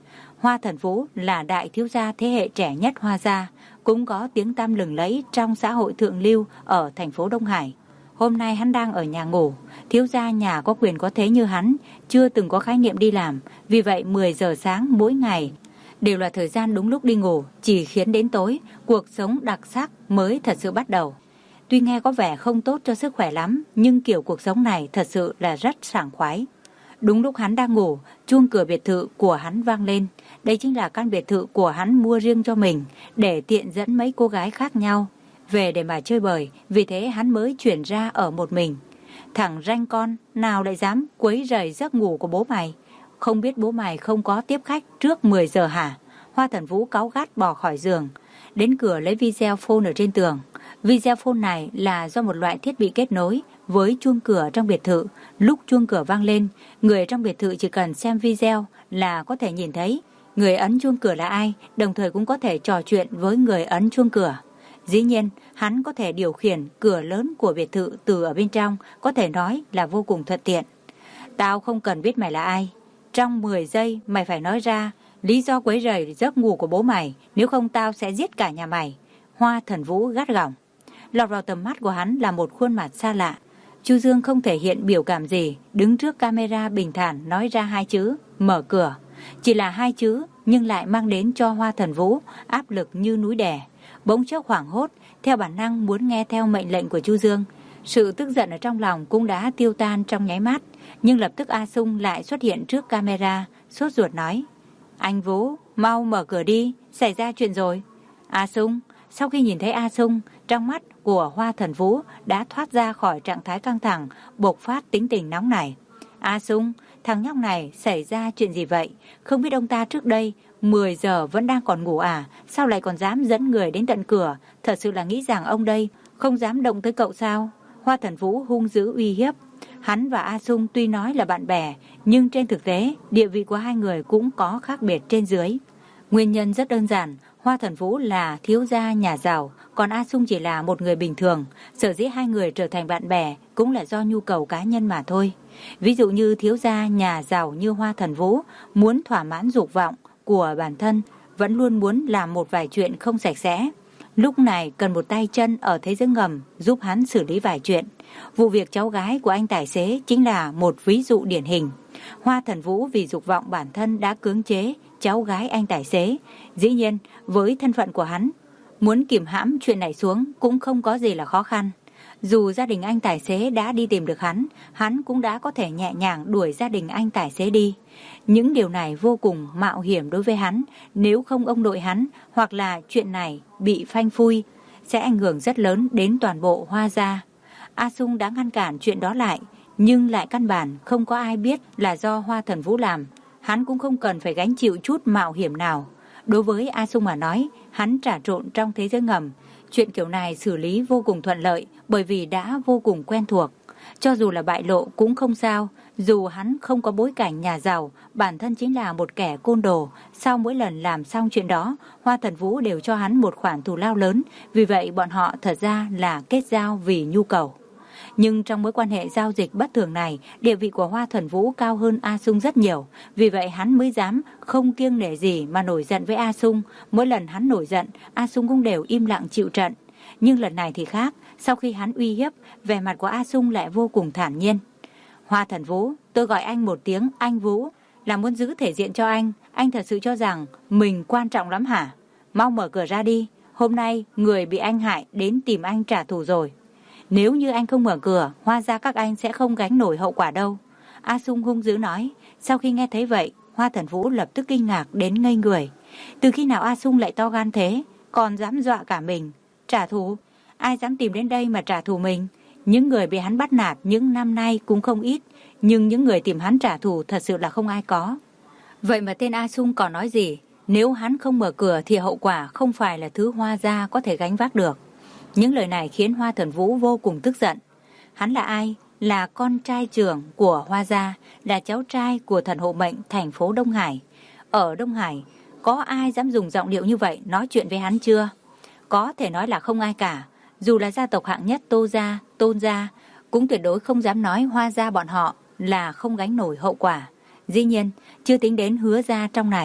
Hoa Thần Vũ là đại thiếu gia thế hệ trẻ nhất Hoa gia, cũng có tiếng tăm lừng lẫy trong xã hội thượng lưu ở thành phố Đông Hải. Hôm nay hắn đang ở nhà ngủ, thiếu gia nhà có quyền có thế như hắn, chưa từng có khái niệm đi làm, vì vậy mười giờ sáng mỗi ngày đều là thời gian đúng lúc đi ngủ, chỉ khiến đến tối, cuộc sống đặc sắc mới thật sự bắt đầu. Tuy nghe có vẻ không tốt cho sức khỏe lắm, nhưng kiểu cuộc sống này thật sự là rất sảng khoái. Đúng lúc hắn đang ngủ, chuông cửa biệt thự của hắn vang lên. Đây chính là căn biệt thự của hắn mua riêng cho mình, để tiện dẫn mấy cô gái khác nhau về để mà chơi bời, vì thế hắn mới chuyển ra ở một mình. Thằng ranh con, nào lại dám quấy rầy giấc ngủ của bố mày? Không biết bố mày không có tiếp khách trước mười giờ hả? Hoa Thần Vũ cáu gắt bò khỏi giường, đến cửa lấy video phone ở trên tường. Video phone này là do một loại thiết bị kết nối với chuông cửa trong biệt thự. Lúc chuông cửa vang lên, người trong biệt thự chỉ cần xem video là có thể nhìn thấy người ấn chuông cửa là ai, đồng thời cũng có thể trò chuyện với người ấn chuông cửa. Dĩ nhiên, hắn có thể điều khiển cửa lớn của biệt thự từ ở bên trong, có thể nói là vô cùng thuận tiện. Tao không cần biết mày là ai. Trong mười giây mày phải nói ra lý do quấy rầy giấc ngủ của bố mày, nếu không tao sẽ giết cả nhà mày. Hoa Thần Vũ gắt gỏng. Lọt vào tầm mắt của hắn là một khuôn mặt xa lạ. Chu Dương không thể hiện biểu cảm gì, đứng trước camera bình thản nói ra hai chữ mở cửa. Chỉ là hai chữ nhưng lại mang đến cho Hoa Thần Vũ áp lực như núi đè. Bỗng chốc hoảng hốt, theo bản năng muốn nghe theo mệnh lệnh của Chu Dương. Sự tức giận ở trong lòng cũng đã tiêu tan trong nháy mắt, nhưng lập tức A Sung lại xuất hiện trước camera, sốt ruột nói: "Anh Vũ, mau mở cửa đi, xảy ra chuyện rồi." A Sung, sau khi nhìn thấy A Sung, trong mắt của Hoa Thần Vũ đã thoát ra khỏi trạng thái căng thẳng, bộc phát tính tình nóng nảy. "A Sung, thằng nhóc này xảy ra chuyện gì vậy? Không biết ông ta trước đây mười giờ vẫn đang còn ngủ à? Sao lại còn dám dẫn người đến tận cửa? Thật sự là nghĩ rằng ông đây không dám động tới cậu sao?" Hoa Thần Vũ hung dữ uy hiếp. Hắn và A Sung tuy nói là bạn bè, nhưng trên thực tế, địa vị của hai người cũng có khác biệt trên dưới. Nguyên nhân rất đơn giản, Hoa Thần Vũ là thiếu gia nhà giàu, còn A Sung chỉ là một người bình thường. Sở dĩ hai người trở thành bạn bè cũng là do nhu cầu cá nhân mà thôi. Ví dụ như thiếu gia nhà giàu như Hoa Thần Vũ muốn thỏa mãn dục vọng của bản thân, vẫn luôn muốn làm một vài chuyện không sạch sẽ. Lúc này cần một tay chân ở thế giới ngầm giúp hắn xử lý vài chuyện. Vụ việc cháu gái của anh tài xế chính là một ví dụ điển hình. Hoa Thần Vũ vì dục vọng bản thân đã cưỡng chế cháu gái anh tài xế. Dĩ nhiên, với thân phận của hắn, muốn kìm hãm chuyện này xuống cũng không có gì là khó khăn. Dù gia đình anh tài xế đã đi tìm được hắn, hắn cũng đã có thể nhẹ nhàng đuổi gia đình anh tài xế đi. Những điều này vô cùng mạo hiểm đối với hắn, nếu không ông nội hắn hoặc là chuyện này bị phanh phui, sẽ ảnh hưởng rất lớn đến toàn bộ Hoa gia. A Sung đã ngăn cản chuyện đó lại, nhưng lại căn bản không có ai biết là do Hoa Thần Vũ làm. Hắn cũng không cần phải gánh chịu chút mạo hiểm nào. Đối với A Sung mà nói, hắn trà trộn trong thế giới ngầm. Chuyện kiểu này xử lý vô cùng thuận lợi bởi vì đã vô cùng quen thuộc. Cho dù là bại lộ cũng không sao, dù hắn không có bối cảnh nhà giàu, bản thân chính là một kẻ côn đồ. Sau mỗi lần làm xong chuyện đó, Hoa Thần Vũ đều cho hắn một khoản thù lao lớn, vì vậy bọn họ thật ra là kết giao vì nhu cầu. Nhưng trong mối quan hệ giao dịch bất thường này, địa vị của Hoa Thần Vũ cao hơn A Sung rất nhiều. Vì vậy hắn mới dám không kiêng nể gì mà nổi giận với A Sung. Mỗi lần hắn nổi giận, A Sung cũng đều im lặng chịu trận. Nhưng lần này thì khác, sau khi hắn uy hiếp, vẻ mặt của A Sung lại vô cùng thản nhiên. "Hoa Thần Vũ, tôi gọi anh một tiếng anh Vũ là muốn giữ thể diện cho anh. Anh thật sự cho rằng mình quan trọng lắm hả? Mau mở cửa ra đi. Hôm nay người bị anh hại đến tìm anh trả thù rồi. Nếu như anh không mở cửa, Hoa gia các anh sẽ không gánh nổi hậu quả đâu." A Sung hung dữ nói. Sau khi nghe thấy vậy, Hoa Thần Vũ lập tức kinh ngạc đến ngây người. Từ khi nào A Sung lại to gan thế, còn dám dọa cả mình? Trả thù? Ai dám tìm đến đây mà trả thù mình? Những người bị hắn bắt nạt những năm nay cũng không ít, nhưng những người tìm hắn trả thù thật sự là không ai có. Vậy mà tên A Sung còn nói gì? Nếu hắn không mở cửa thì hậu quả không phải là thứ Hoa gia có thể gánh vác được. Những lời này khiến Hoa Thần Vũ vô cùng tức giận. Hắn là ai? Là con trai trưởng của Hoa gia, là cháu trai của thần hộ mệnh thành phố Đông Hải. Ở Đông Hải, có ai dám dùng giọng điệu như vậy nói chuyện với hắn chưa? Có thể nói là không ai cả. Dù là gia tộc hạng nhất Tô gia, Tôn gia, cũng tuyệt đối không dám nói Hoa gia bọn họ là không gánh nổi hậu quả. Dĩ nhiên, chưa tính đến Hứa gia trong này.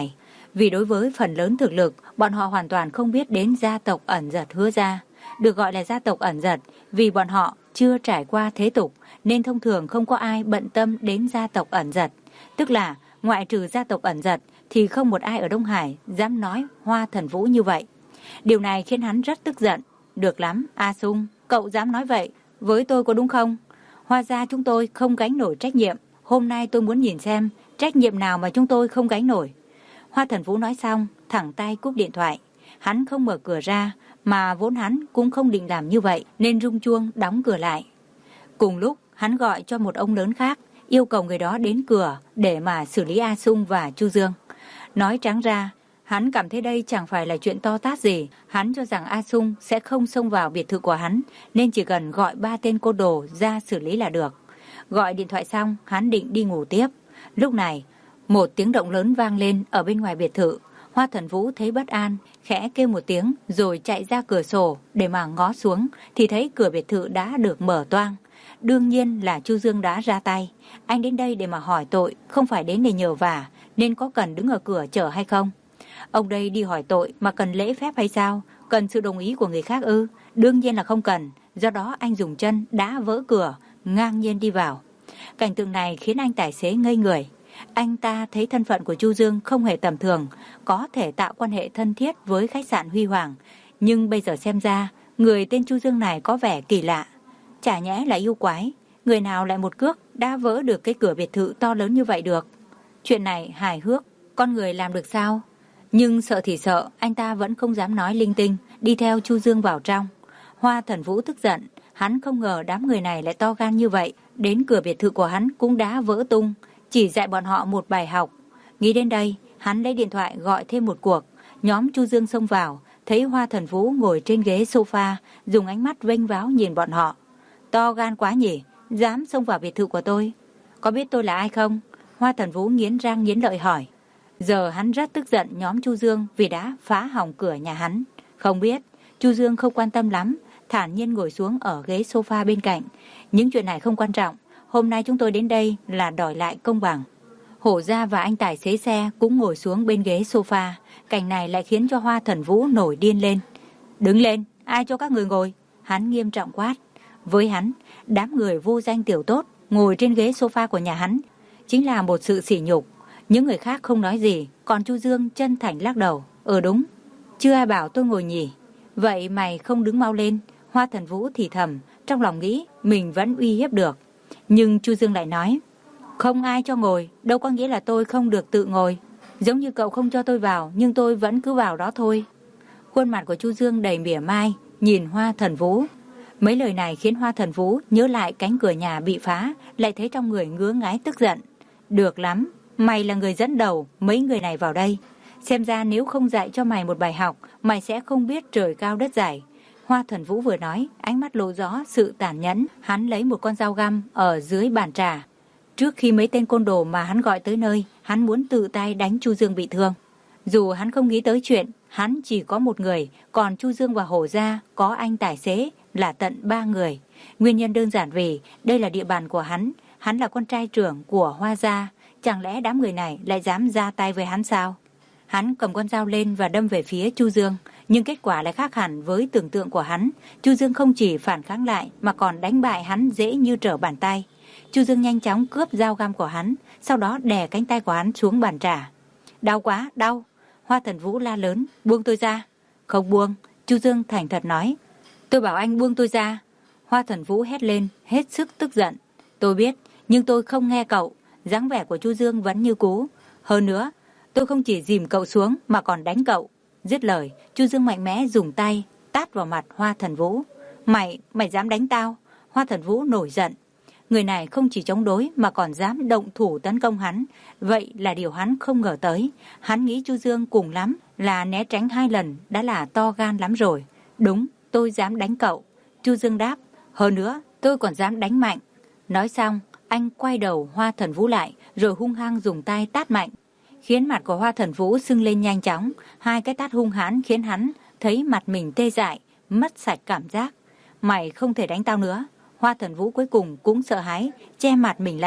Vì đối với phần lớn thực lực, bọn họ hoàn toàn không biết đến gia tộc ẩn giật Hứa gia. Được gọi là gia tộc ẩn giật vì bọn họ chưa trải qua thế tục, nên thông thường không có ai bận tâm đến gia tộc ẩn giật. Tức là ngoại trừ gia tộc ẩn giật thì không một ai ở Đông Hải dám nói Hoa Thần Vũ như vậy. Điều này khiến hắn rất tức giận. Được lắm, A Sung, cậu dám nói vậy với tôi có đúng không? Hoa gia chúng tôi không gánh nổi trách nhiệm. Hôm nay tôi muốn nhìn xem trách nhiệm nào mà chúng tôi không gánh nổi. Hoa Thần Vũ nói xong, thẳng tay cúp điện thoại. Hắn không mở cửa ra, mà vốn hắn cũng không định làm như vậy, nên rung chuông đóng cửa lại. Cùng lúc, hắn gọi cho một ông lớn khác, yêu cầu người đó đến cửa để mà xử lý A Sung và Chu Dương. Nói trắng ra, hắn cảm thấy đây chẳng phải là chuyện to tát gì. Hắn cho rằng A Sung sẽ không xông vào biệt thự của hắn, nên chỉ cần gọi ba tên côn đồ ra xử lý là được. Gọi điện thoại xong, hắn định đi ngủ tiếp. Lúc này, một tiếng động lớn vang lên ở bên ngoài biệt thự. Hoa Thần Vũ thấy bất an, khẽ kêu một tiếng rồi chạy ra cửa sổ để mà ngó xuống thì thấy cửa biệt thự đã được mở toang. Đương nhiên là Chu Dương đã ra tay. Anh đến đây để mà hỏi tội, không phải đến để nhờ vả, nên có cần đứng ở cửa chờ hay không? Ông đây đi hỏi tội mà cần lễ phép hay sao? Cần sự đồng ý của người khác ư? Đương nhiên là không cần. Do đó anh dùng chân đá vỡ cửa, ngang nhiên đi vào. Cảnh tượng này khiến anh tài xế ngây người. Anh ta thấy thân phận của Chu Dương không hề tầm thường, có thể tạo quan hệ thân thiết với khách sạn Huy Hoàng. Nhưng bây giờ xem ra, người tên Chu Dương này có vẻ kỳ lạ. Chả nhẽ là yêu quái, người nào lại một cước đã vỡ được cái cửa biệt thự to lớn như vậy được. Chuyện này hài hước, con người làm được sao? Nhưng sợ thì sợ, anh ta vẫn không dám nói linh tinh, đi theo Chu Dương vào trong. Hoa Thần Vũ tức giận, hắn không ngờ đám người này lại to gan như vậy, đến cửa biệt thự của hắn cũng đã vỡ tung, chỉ dạy bọn họ một bài học. Nghĩ đến đây, hắn lấy điện thoại gọi thêm một cuộc. Nhóm Chu Dương xông vào, thấy Hoa Thần Vũ ngồi trên ghế sofa, dùng ánh mắt vênh váo nhìn bọn họ. To gan quá nhỉ, dám xông vào biệt thự của tôi. Có biết tôi là ai không? Hoa Thần Vũ nghiến răng nghiến lợi hỏi. Giờ hắn rất tức giận nhóm Chu Dương vì đã phá hỏng cửa nhà hắn. Không biết, Chu Dương không quan tâm lắm, thản nhiên ngồi xuống ở ghế sofa bên cạnh. Những chuyện này không quan trọng, hôm nay chúng tôi đến đây là đòi lại công bằng. Hổ Gia và anh tài xế xe cũng ngồi xuống bên ghế sofa. Cảnh này lại khiến cho Hoa Thần Vũ nổi điên lên. Đứng lên, ai cho các người ngồi? Hắn nghiêm trọng quát. Với hắn, đám người vô danh tiểu tốt ngồi trên ghế sofa của nhà hắn chính là một sự sỉ nhục. Những người khác không nói gì, còn Chu Dương chân thành lắc đầu. Ừ đúng, chưa ai bảo tôi ngồi nhỉ. Vậy mày không đứng mau lên? Hoa Thần Vũ thì thầm, trong lòng nghĩ mình vẫn uy hiếp được. Nhưng Chu Dương lại nói, không ai cho ngồi, đâu có nghĩa là tôi không được tự ngồi. Giống như cậu không cho tôi vào, nhưng tôi vẫn cứ vào đó thôi. Khuôn mặt của Chu Dương đầy mỉa mai, nhìn Hoa Thần Vũ. Mấy lời này khiến Hoa Thần Vũ nhớ lại cánh cửa nhà bị phá, lại thấy trong người ngứa ngáy tức giận. Được lắm, mày là người dẫn đầu mấy người này vào đây. Xem ra nếu không dạy cho mày một bài học, mày sẽ không biết trời cao đất dày. Hoa Thần Vũ vừa nói, ánh mắt lộ rõ sự tàn nhẫn. Hắn lấy một con dao găm ở dưới bàn trà. Trước khi mấy tên côn đồ mà hắn gọi tới nơi, hắn muốn tự tay đánh Chu Dương bị thương. Dù hắn không nghĩ tới chuyện, hắn chỉ có một người, còn Chu Dương và Hổ Gia có anh tài xế là tận ba người. Nguyên nhân đơn giản vì đây là địa bàn của hắn, hắn là con trai trưởng của Hoa Gia. Chẳng lẽ đám người này lại dám ra tay với hắn sao? Hắn cầm con dao lên và đâm về phía Chu Dương, nhưng kết quả lại khác hẳn với tưởng tượng của hắn. Chu Dương không chỉ phản kháng lại mà còn đánh bại hắn dễ như trở bàn tay. Chu Dương nhanh chóng cướp dao găm của hắn, sau đó đè cánh tay của hắn xuống bàn trà. Đau quá, đau. Hoa Thần Vũ la lớn, buông tôi ra. Không buông, Chu Dương thành thật nói. Tôi bảo anh buông tôi ra. Hoa Thần Vũ hét lên, hết sức tức giận. Tôi biết, nhưng tôi không nghe cậu. Dáng vẻ của Chu Dương vẫn như cũ. Hơn nữa, tôi không chỉ dìm cậu xuống mà còn đánh cậu. Dứt lời, Chu Dương mạnh mẽ dùng tay tát vào mặt Hoa Thần Vũ. Mày, mày dám đánh tao? Hoa Thần Vũ nổi giận. Người này không chỉ chống đối mà còn dám động thủ tấn công hắn. Vậy là điều hắn không ngờ tới. Hắn nghĩ Chu Dương cùng lắm là né tránh hai lần đã là to gan lắm rồi. Đúng, tôi dám đánh cậu. Chu Dương đáp. Hơn nữa, tôi còn dám đánh mạnh. Nói xong, anh quay đầu Hoa Thần Vũ lại rồi hung hăng dùng tay tát mạnh, khiến mặt của Hoa Thần Vũ sưng lên nhanh chóng. Hai cái tát hung hãn khiến hắn thấy mặt mình tê dại, mất sạch cảm giác. Mày không thể đánh tao nữa. Hoa Thần Vũ cuối cùng cũng sợ hãi, che mặt mình lại,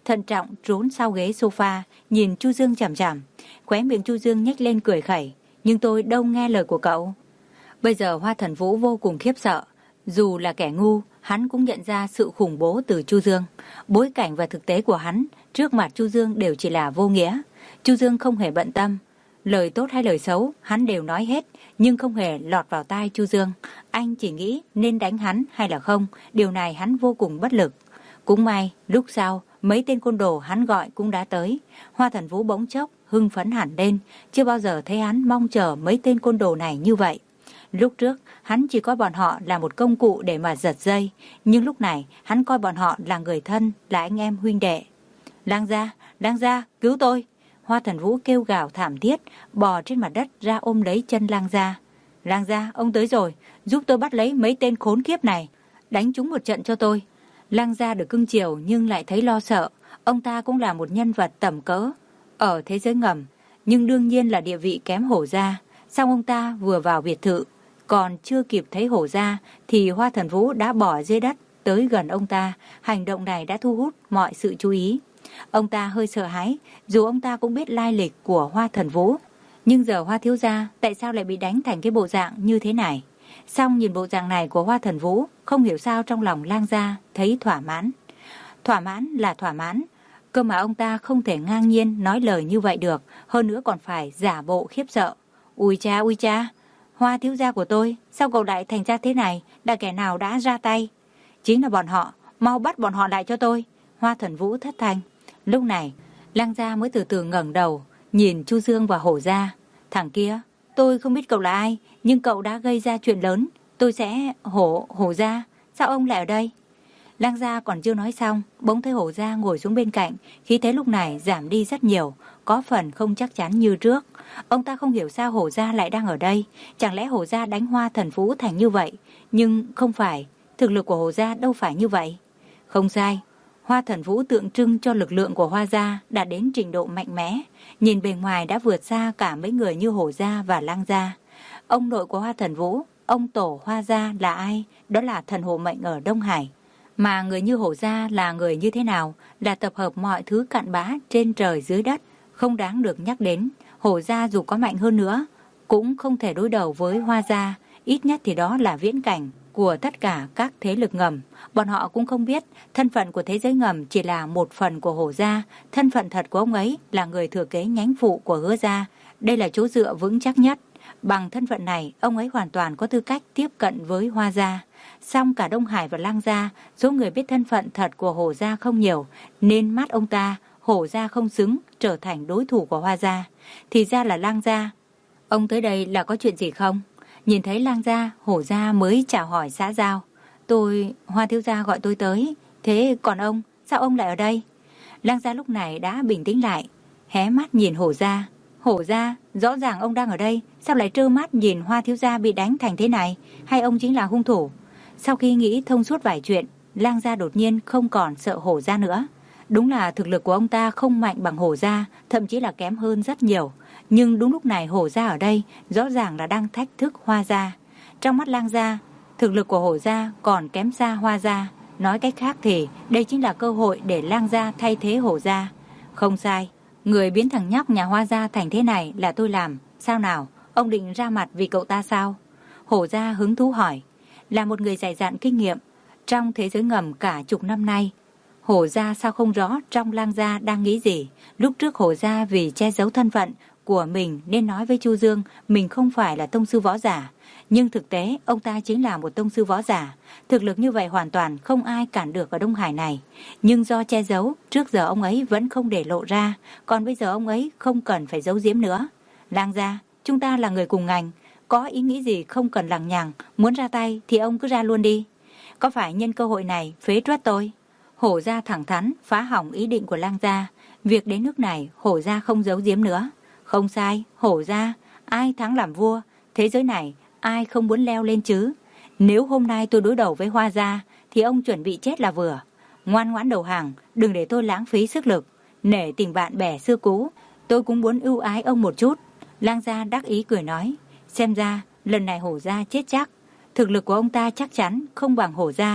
thận trọng trốn sau ghế sofa, nhìn Chu Dương chằm chằm. Khóe miệng Chu Dương nhếch lên cười khẩy, nhưng tôi đâu nghe lời của cậu. Bây giờ Hoa Thần Vũ vô cùng khiếp sợ. Dù là kẻ ngu, hắn cũng nhận ra sự khủng bố từ Chu Dương. Bối cảnh và thực tế của hắn trước mặt Chu Dương đều chỉ là vô nghĩa. Chu Dương không hề bận tâm. Lời tốt hay lời xấu, hắn đều nói hết, nhưng không hề lọt vào tai Chu Dương. Anh chỉ nghĩ nên đánh hắn hay là không, điều này hắn vô cùng bất lực. Cũng may, lúc sau, mấy tên côn đồ hắn gọi cũng đã tới. Hoa Thần Vũ bỗng chốc, hưng phấn hẳn lên, chưa bao giờ thấy hắn mong chờ mấy tên côn đồ này như vậy. Lúc trước, hắn chỉ coi bọn họ là một công cụ để mà giật dây, nhưng lúc này, hắn coi bọn họ là người thân, là anh em huynh đệ. Lang gia, Lang gia, cứu tôi! Hoa Thần Vũ kêu gào thảm thiết, bò trên mặt đất ra ôm lấy chân Lang gia. Lang gia, ông tới rồi, giúp tôi bắt lấy mấy tên khốn kiếp này, đánh chúng một trận cho tôi. Lang gia được cưng chiều nhưng lại thấy lo sợ, ông ta cũng là một nhân vật tầm cỡ ở thế giới ngầm, nhưng đương nhiên là địa vị kém Hổ gia. Xong ông ta vừa vào biệt thự, còn chưa kịp thấy Hổ gia thì Hoa Thần Vũ đã bỏ dưới đất tới gần ông ta. Hành động này đã thu hút mọi sự chú ý. Ông ta hơi sợ hãi, dù ông ta cũng biết lai lịch của Hoa Thần Vũ, nhưng giờ Hoa thiếu gia tại sao lại bị đánh thành cái bộ dạng như thế này? Xong nhìn bộ dạng này của Hoa Thần Vũ, không hiểu sao trong lòng Lang gia thấy thỏa mãn. Thỏa mãn là thỏa mãn, cơ mà ông ta không thể ngang nhiên nói lời như vậy được, hơn nữa còn phải giả bộ khiếp sợ. Ui cha, ui cha, Hoa thiếu gia của tôi, sao cậu lại thành ra thế này? Là kẻ nào đã ra tay? Chính là bọn họ, mau bắt bọn họ lại cho tôi. Hoa Thần Vũ thất thanh. Lúc này, Lang gia mới từ từ ngẩng đầu, nhìn Chu Dương và Hổ gia. Thằng kia, tôi không biết cậu là ai, nhưng cậu đã gây ra chuyện lớn. Tôi sẽ... Hổ... Hổ gia, sao ông lại ở đây? Lang gia còn chưa nói xong, bỗng thấy Hổ gia ngồi xuống bên cạnh, khí thế lúc này giảm đi rất nhiều, có phần không chắc chắn như trước. Ông ta không hiểu sao Hổ gia lại đang ở đây, chẳng lẽ Hổ gia đánh Hoa Thần Vũ thành như vậy? Nhưng không phải, thực lực của Hổ gia đâu phải như vậy. Không sai, Hoa Thần Vũ tượng trưng cho lực lượng của Hoa gia đã đến trình độ mạnh mẽ, nhìn bề ngoài đã vượt xa cả mấy người như Hổ gia và Lang gia. Ông nội của Hoa Thần Vũ, ông tổ Hoa gia là ai? Đó là thần hộ mệnh ở Đông Hải. Mà người như Hổ gia là người như thế nào? Là tập hợp mọi thứ cặn bã trên trời dưới đất, không đáng được nhắc đến. Hổ gia dù có mạnh hơn nữa, cũng không thể đối đầu với Hoa gia, ít nhất thì đó là viễn cảnh của tất cả các thế lực ngầm. Bọn họ cũng không biết thân phận của thế giới ngầm chỉ là một phần của Hổ gia, thân phận thật của ông ấy là người thừa kế nhánh phụ của Hứa gia. Đây là chỗ dựa vững chắc nhất. Bằng thân phận này, ông ấy hoàn toàn có tư cách tiếp cận với Hoa gia. Song cả Đông Hải và Lang gia, số người biết thân phận thật của Hổ gia không nhiều, nên mắt ông ta, Hổ gia không xứng trở thành đối thủ của Hoa gia. Thì ra là Lang gia. Ông tới đây là có chuyện gì không? Nhìn thấy Lang gia, Hổ gia mới chào hỏi xã giao. Tôi, Hoa thiếu gia gọi tôi tới. Thế còn ông, sao ông lại ở đây? Lang gia lúc này đã bình tĩnh lại, hé mắt nhìn Hổ gia. Hổ gia, rõ ràng ông đang ở đây, sao lại trơ mắt nhìn Hoa thiếu gia bị đánh thành thế này? Hay ông chính là hung thủ? Sau khi nghĩ thông suốt vài chuyện, Lang gia đột nhiên không còn sợ Hổ gia nữa. Đúng là thực lực của ông ta không mạnh bằng Hổ gia, thậm chí là kém hơn rất nhiều. Nhưng đúng lúc này Hổ gia ở đây, rõ ràng là đang thách thức Hoa gia. Trong mắt Lang gia, thực lực của Hổ gia còn kém xa Hoa gia. Nói cách khác thì đây chính là cơ hội để Lang gia thay thế Hổ gia. Không sai, người biến thằng nhóc nhà Hoa gia thành thế này là tôi làm. Sao nào, ông định ra mặt vì cậu ta sao? Hổ gia hứng thú hỏi. Là một người dày dặn kinh nghiệm trong thế giới ngầm cả chục năm nay, Hổ gia sao không rõ trong Lang gia đang nghĩ gì. Lúc trước Hổ gia vì che giấu thân phận của mình nên nói với Chu Dương mình không phải là tông sư võ giả, nhưng thực tế ông ta chính là một tông sư võ giả. Thực lực như vậy hoàn toàn không ai cản được ở Đông Hải này, nhưng do che giấu, trước giờ ông ấy vẫn không để lộ ra, còn bây giờ ông ấy không cần phải giấu giếm nữa. Lang gia, chúng ta là người cùng ngành, có ý nghĩ gì không cần lằng nhằng, muốn ra tay thì ông cứ ra luôn đi. Có phải nhân cơ hội này phế truất tôi? Hổ gia thẳng thắn phá hỏng ý định của Lang gia. Việc đến nước này Hổ gia không giấu giếm nữa. Không sai, Hổ gia, ai thắng làm vua, thế giới này ai không muốn leo lên chứ? Nếu hôm nay tôi đối đầu với Hoa gia thì ông chuẩn bị chết là vừa. Ngoan ngoãn đầu hàng, đừng để tôi lãng phí sức lực. Nể tình bạn bè xưa cũ, tôi cũng muốn ưu ái ông một chút. Lang gia đắc ý cười nói. Xem ra lần này Hổ gia chết chắc. Thực lực của ông ta chắc chắn không bằng Hổ gia,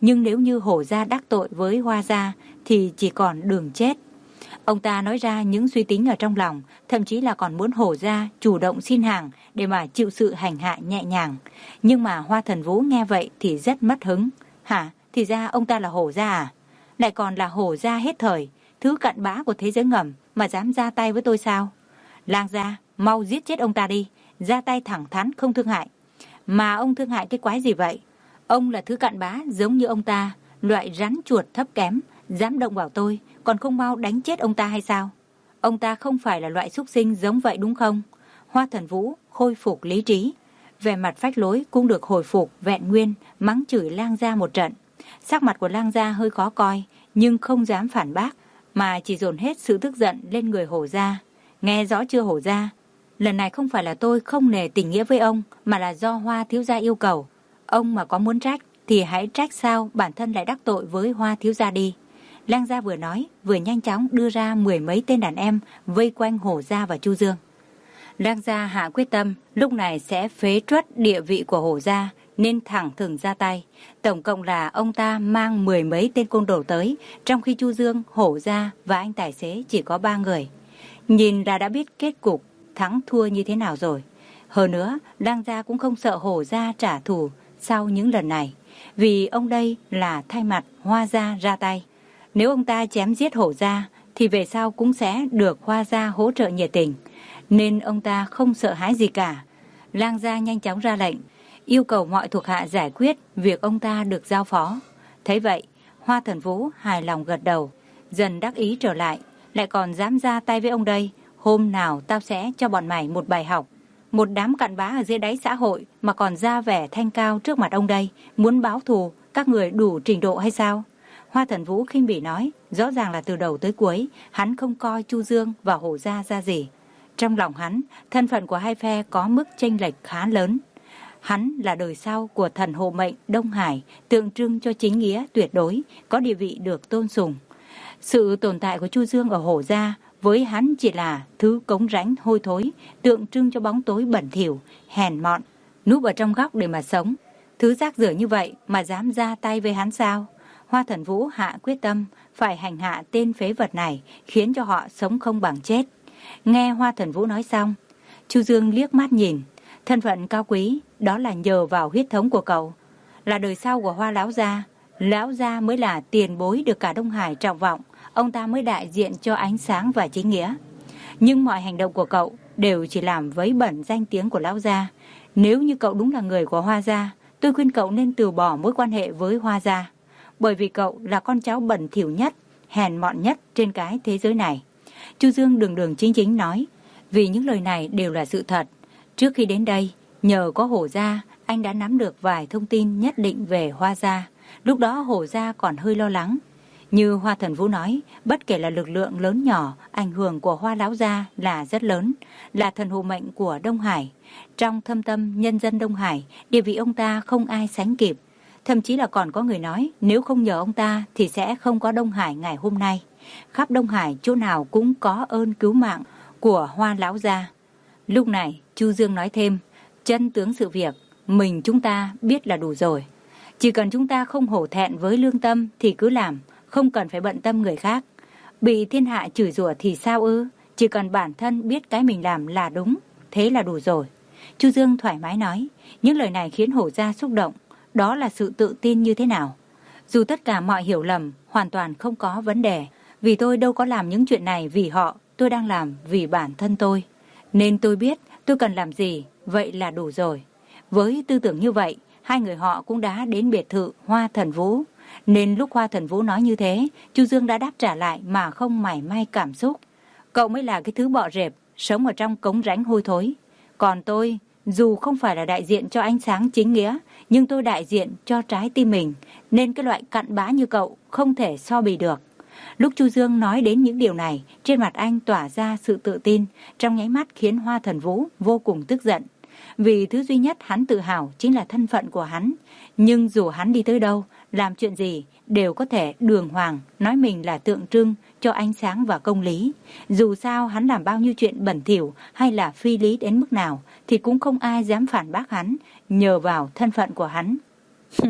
nhưng nếu như Hổ gia đắc tội với Hoa gia thì chỉ còn đường chết. Ông ta nói ra những suy tính ở trong lòng, thậm chí là còn muốn Hổ gia chủ động xin hàng để mà chịu sự hành hạ nhẹ nhàng. Nhưng mà Hoa Thần Vũ nghe vậy thì rất mất hứng. Hả? Thì ra ông ta là Hổ gia à? Lại còn là Hổ gia hết thời, thứ cặn bã của thế giới ngầm mà dám ra tay với tôi sao? Lang gia, mau giết chết ông ta đi, ra tay thẳng thắn không thương hại. Mà ông thương hại cái quái gì vậy? Ông là thứ cặn bã giống như ông ta, loại rắn chuột thấp kém, dám động vào tôi, còn không mau đánh chết ông ta hay sao? Ông ta không phải là loại súc sinh giống vậy đúng không? Hoa Thần Vũ khôi phục lý trí, vẻ mặt phách lối cũng được hồi phục vẹn nguyên, mắng chửi Lang gia một trận. Sắc mặt của Lang gia hơi khó coi, nhưng không dám phản bác, mà chỉ dồn hết sự tức giận lên người Hổ gia. Nghe rõ chưa Hổ gia? Lần này không phải là tôi không nề tình nghĩa với ông, mà là do Hoa thiếu gia yêu cầu. Ông mà có muốn trách thì hãy trách sao bản thân lại đắc tội với Hoa thiếu gia đi. Lang gia vừa nói, vừa nhanh chóng đưa ra mười mấy tên đàn em vây quanh Hổ gia và Chu Dương. Lang gia hạ quyết tâm, lúc này sẽ phế truất địa vị của Hổ gia, nên thẳng thừng ra tay. Tổng cộng là ông ta mang mười mấy tên côn đồ tới, trong khi Chu Dương, Hổ gia và anh tài xế chỉ có ba người. Nhìn là đã biết kết cục thắng thua như thế nào rồi. Hơn nữa, Lang gia cũng không sợ Hổ gia trả thù sau những lần này, vì ông đây là thay mặt Hoa gia ra tay. Nếu ông ta chém giết Hổ gia thì về sau cũng sẽ được Hoa gia hỗ trợ nhiệt tình, nên ông ta không sợ hãi gì cả. Lang gia nhanh chóng ra lệnh, yêu cầu mọi thuộc hạ giải quyết việc ông ta được giao phó. Thấy vậy, Hoa Thần Vũ hài lòng gật đầu, dần đắc ý trở lại. Lại còn dám ra tay với ông đây, hôm nào tao sẽ cho bọn mày một bài học. Một đám cặn bã ở dưới đáy xã hội mà còn ra vẻ thanh cao trước mặt ông đây, muốn báo thù, các người đủ trình độ hay sao? Hoa Thần Vũ khinh bỉ nói, rõ ràng là từ đầu tới cuối, hắn không coi Chu Dương và Hổ gia ra gì. Trong lòng hắn, thân phận của hai phe có mức chênh lệch khá lớn. Hắn là đời sau của thần hộ mệnh Đông Hải, tượng trưng cho chính nghĩa tuyệt đối, có địa vị được tôn sùng. Sự tồn tại của Chu Dương ở Hổ gia với hắn chỉ là thứ cống rãnh hôi thối, tượng trưng cho bóng tối bẩn thỉu, hèn mọn, núp ở trong góc để mà sống. Thứ rác rưởi như vậy mà dám ra tay với hắn sao? Hoa Thần Vũ hạ quyết tâm phải hành hạ tên phế vật này, khiến cho họ sống không bằng chết. Nghe Hoa Thần Vũ nói xong, Chu Dương liếc mắt nhìn, thân phận cao quý đó là nhờ vào huyết thống của cậu, là đời sau của Hoa lão gia. Lão gia mới là tiền bối được cả Đông Hải trọng vọng, ông ta mới đại diện cho ánh sáng và chính nghĩa. Nhưng mọi hành động của cậu đều chỉ làm vấy bẩn danh tiếng của lão gia. Nếu như cậu đúng là người của Hoa gia, tôi khuyên cậu nên từ bỏ mối quan hệ với Hoa gia, bởi vì cậu là con cháu bẩn thỉu nhất, hèn mọn nhất trên cái thế giới này. Chu Dương đường đường chính chính nói, vì những lời này đều là sự thật. Trước khi đến đây, nhờ có Hổ gia, anh đã nắm được vài thông tin nhất định về Hoa gia. Lúc đó Hổ gia còn hơi lo lắng. Như Hoa Thần Vũ nói, bất kể là lực lượng lớn nhỏ, ảnh hưởng của Hoa lão gia là rất lớn, là thần hộ mệnh của Đông Hải. Trong thâm tâm nhân dân Đông Hải, địa vị ông ta không ai sánh kịp. Thậm chí là còn có người nói, nếu không nhờ ông ta thì sẽ không có Đông Hải ngày hôm nay. Khắp Đông Hải chỗ nào cũng có ơn cứu mạng của Hoa lão gia. Lúc này, Chu Dương nói thêm, chân tướng sự việc, mình chúng ta biết là đủ rồi. Chỉ cần chúng ta không hổ thẹn với lương tâm thì cứ làm, không cần phải bận tâm người khác. Bị thiên hạ chửi rủa thì sao ư? Chỉ cần bản thân biết cái mình làm là đúng, thế là đủ rồi. Chu Dương thoải mái nói, những lời này khiến Hổ gia xúc động. Đó là sự tự tin như thế nào? Dù tất cả mọi hiểu lầm hoàn toàn không có vấn đề, vì tôi đâu có làm những chuyện này vì họ, tôi đang làm vì bản thân tôi. Nên tôi biết tôi cần làm gì, vậy là đủ rồi. Với tư tưởng như vậy, hai người họ cũng đã đến biệt thự Hoa Thần Vũ. Nên lúc Hoa Thần Vũ nói như thế, Chu Dương đã đáp trả lại mà không mảy may cảm xúc. Cậu mới là cái thứ bọ rệp, sống ở trong cống rãnh hôi thối. Còn tôi, dù không phải là đại diện cho ánh sáng chính nghĩa, nhưng tôi đại diện cho trái tim mình, nên cái loại cặn bã như cậu không thể so bì được. Lúc Chu Dương nói đến những điều này, trên mặt anh tỏa ra sự tự tin, trong nháy mắt khiến Hoa Thần Vũ vô cùng tức giận. Vì thứ duy nhất hắn tự hào chính là thân phận của hắn. Nhưng dù hắn đi tới đâu, làm chuyện gì, đều có thể đường hoàng nói mình là tượng trưng cho ánh sáng và công lý. Dù sao hắn làm bao nhiêu chuyện bẩn thỉu hay là phi lý đến mức nào, thì cũng không ai dám phản bác hắn nhờ vào thân phận của hắn.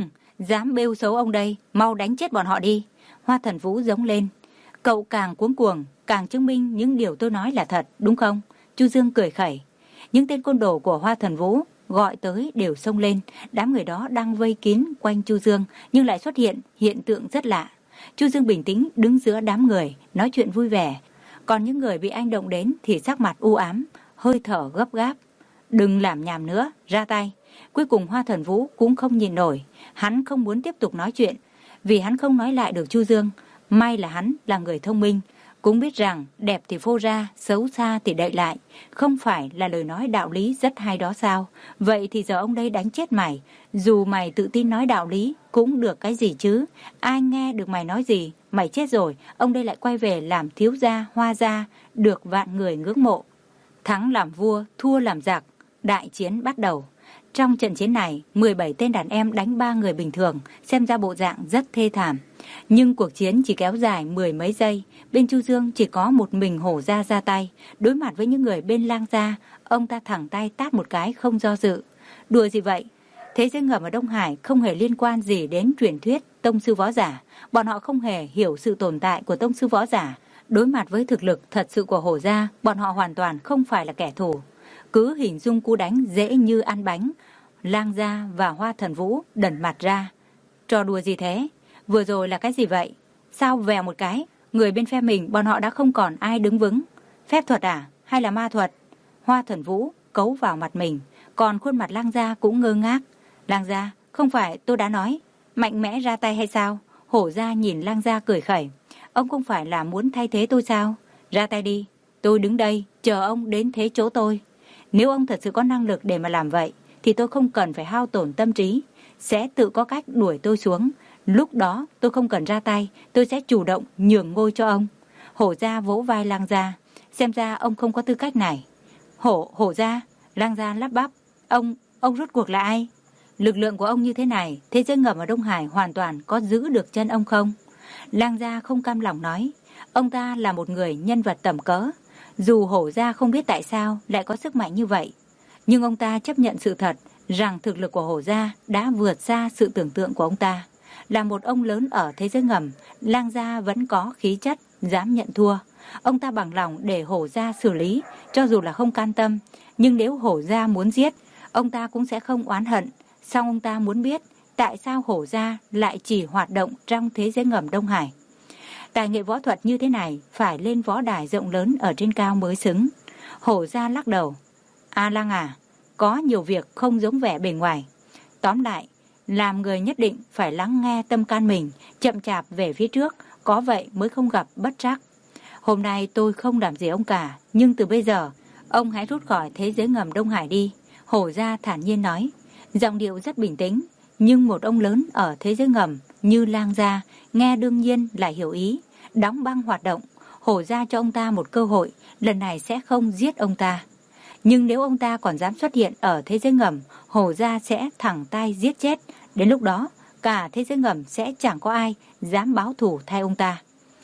Dám bêu xấu ông đây, mau đánh chết bọn họ đi. Hoa Thần Vũ giống lên. Cậu càng cuống cuồng, càng chứng minh những điều tôi nói là thật, đúng không? Chu Dương cười khẩy. Những tên côn đồ của Hoa Thần Vũ gọi tới đều xông lên. Đám người đó đang vây kín quanh Chu Dương, nhưng lại xuất hiện hiện tượng rất lạ. Chu Dương bình tĩnh đứng giữa đám người, nói chuyện vui vẻ. Còn những người bị anh động đến thì sắc mặt u ám, hơi thở gấp gáp. Đừng làm nhảm nữa, ra tay. Cuối cùng Hoa Thần Vũ cũng không nhịn nổi. Hắn không muốn tiếp tục nói chuyện, vì hắn không nói lại được Chu Dương. May là hắn là người thông minh, cũng biết rằng đẹp thì phô ra, xấu xa thì đậy lại. Không phải là lời nói đạo lý rất hay đó sao? Vậy thì giờ ông đây đánh chết mày. Dù mày tự tin nói đạo lý cũng được cái gì chứ? Ai nghe được mày nói gì? Mày chết rồi, ông đây lại quay về làm thiếu gia, Hoa gia, được vạn người ngưỡng mộ. Thắng làm vua, thua làm giặc. Đại chiến bắt đầu. Trong trận chiến này, mười bảy tên đàn em đánh ba người bình thường, xem ra bộ dạng rất thê thảm. Nhưng cuộc chiến chỉ kéo dài mười mấy giây, bên Chu Dương chỉ có một mình Hổ Gia ra tay. Đối mặt với những người bên Lang Gia, ông ta thẳng tay tát một cái không do dự. Đùa gì vậy? Thế giới ngầm ở Đông Hải không hề liên quan gì đến truyền thuyết tông sư võ giả. Bọn họ không hề hiểu sự tồn tại của tông sư võ giả. Đối mặt với thực lực thật sự của Hổ Gia, bọn họ hoàn toàn không phải là kẻ thù. Cứ hình dung cú đánh dễ như ăn bánh. Lang Gia và Hoa Thần Vũ đẩn mặt ra. Trò đùa gì thế? Vừa rồi là cái gì vậy? Sao vèo một cái, người bên phe mình bọn họ đã không còn ai đứng vững? Phép thuật à? Hay là ma thuật? Hoa Thần Vũ cấu vào mặt mình, còn khuôn mặt Lang Gia cũng ngơ ngác. Lang Gia, không phải tôi đã nói mạnh mẽ ra tay hay sao? Hổ Gia nhìn Lang Gia cười khẩy. Ông không phải là muốn thay thế tôi sao? Ra tay đi, tôi đứng đây chờ ông đến thế chỗ tôi. Nếu ông thật sự có năng lực để mà làm vậy thì tôi không cần phải hao tổn tâm trí, sẽ tự có cách đuổi tôi xuống. Lúc đó tôi không cần ra tay, tôi sẽ chủ động nhường ngôi cho ông. Hổ Gia vỗ vai Lang Gia. Xem ra ông không có tư cách này. Hổ, Hổ Gia. Lang Gia lắp bắp. Ông, ông rốt cuộc là ai? Lực lượng của ông như thế này, thế giới ngầm ở Đông Hải hoàn toàn có giữ được chân ông không? Lang Gia không cam lòng nói. Ông ta là một người nhân vật tầm cỡ. Dù Hổ Gia không biết tại sao lại có sức mạnh như vậy, nhưng ông ta chấp nhận sự thật rằng thực lực của Hổ Gia đã vượt xa sự tưởng tượng của ông ta. Là một ông lớn ở thế giới ngầm, Lang Gia vẫn có khí chất, dám nhận thua. Ông ta bằng lòng để Hổ Gia xử lý, cho dù là không can tâm. Nhưng nếu Hổ Gia muốn giết, ông ta cũng sẽ không oán hận. Song ông ta muốn biết tại sao Hổ Gia lại chỉ hoạt động trong thế giới ngầm Đông Hải. Tài nghệ võ thuật như thế này phải lên võ đài rộng lớn ở trên cao mới xứng. Hổ Gia lắc đầu. A Lang à, có nhiều việc không giống vẻ bề ngoài. Tóm lại, làm người nhất định phải lắng nghe tâm can mình, chậm chạp về phía trước, có vậy mới không gặp bất trắc. Hôm nay tôi không làm gì ông cả, nhưng từ bây giờ, ông hãy rút khỏi thế giới ngầm Đông Hải đi. Hổ Gia thản nhiên nói, giọng điệu rất bình tĩnh, nhưng một ông lớn ở thế giới ngầm như Lang Gia nghe đương nhiên là hiểu ý. Đóng băng hoạt động, Hổ Gia cho ông ta một cơ hội, lần này sẽ không giết ông ta. Nhưng nếu ông ta còn dám xuất hiện ở thế giới ngầm, Hổ Gia sẽ thẳng tay giết chết. Đến lúc đó, cả thế giới ngầm sẽ chẳng có ai dám báo thù thay ông ta.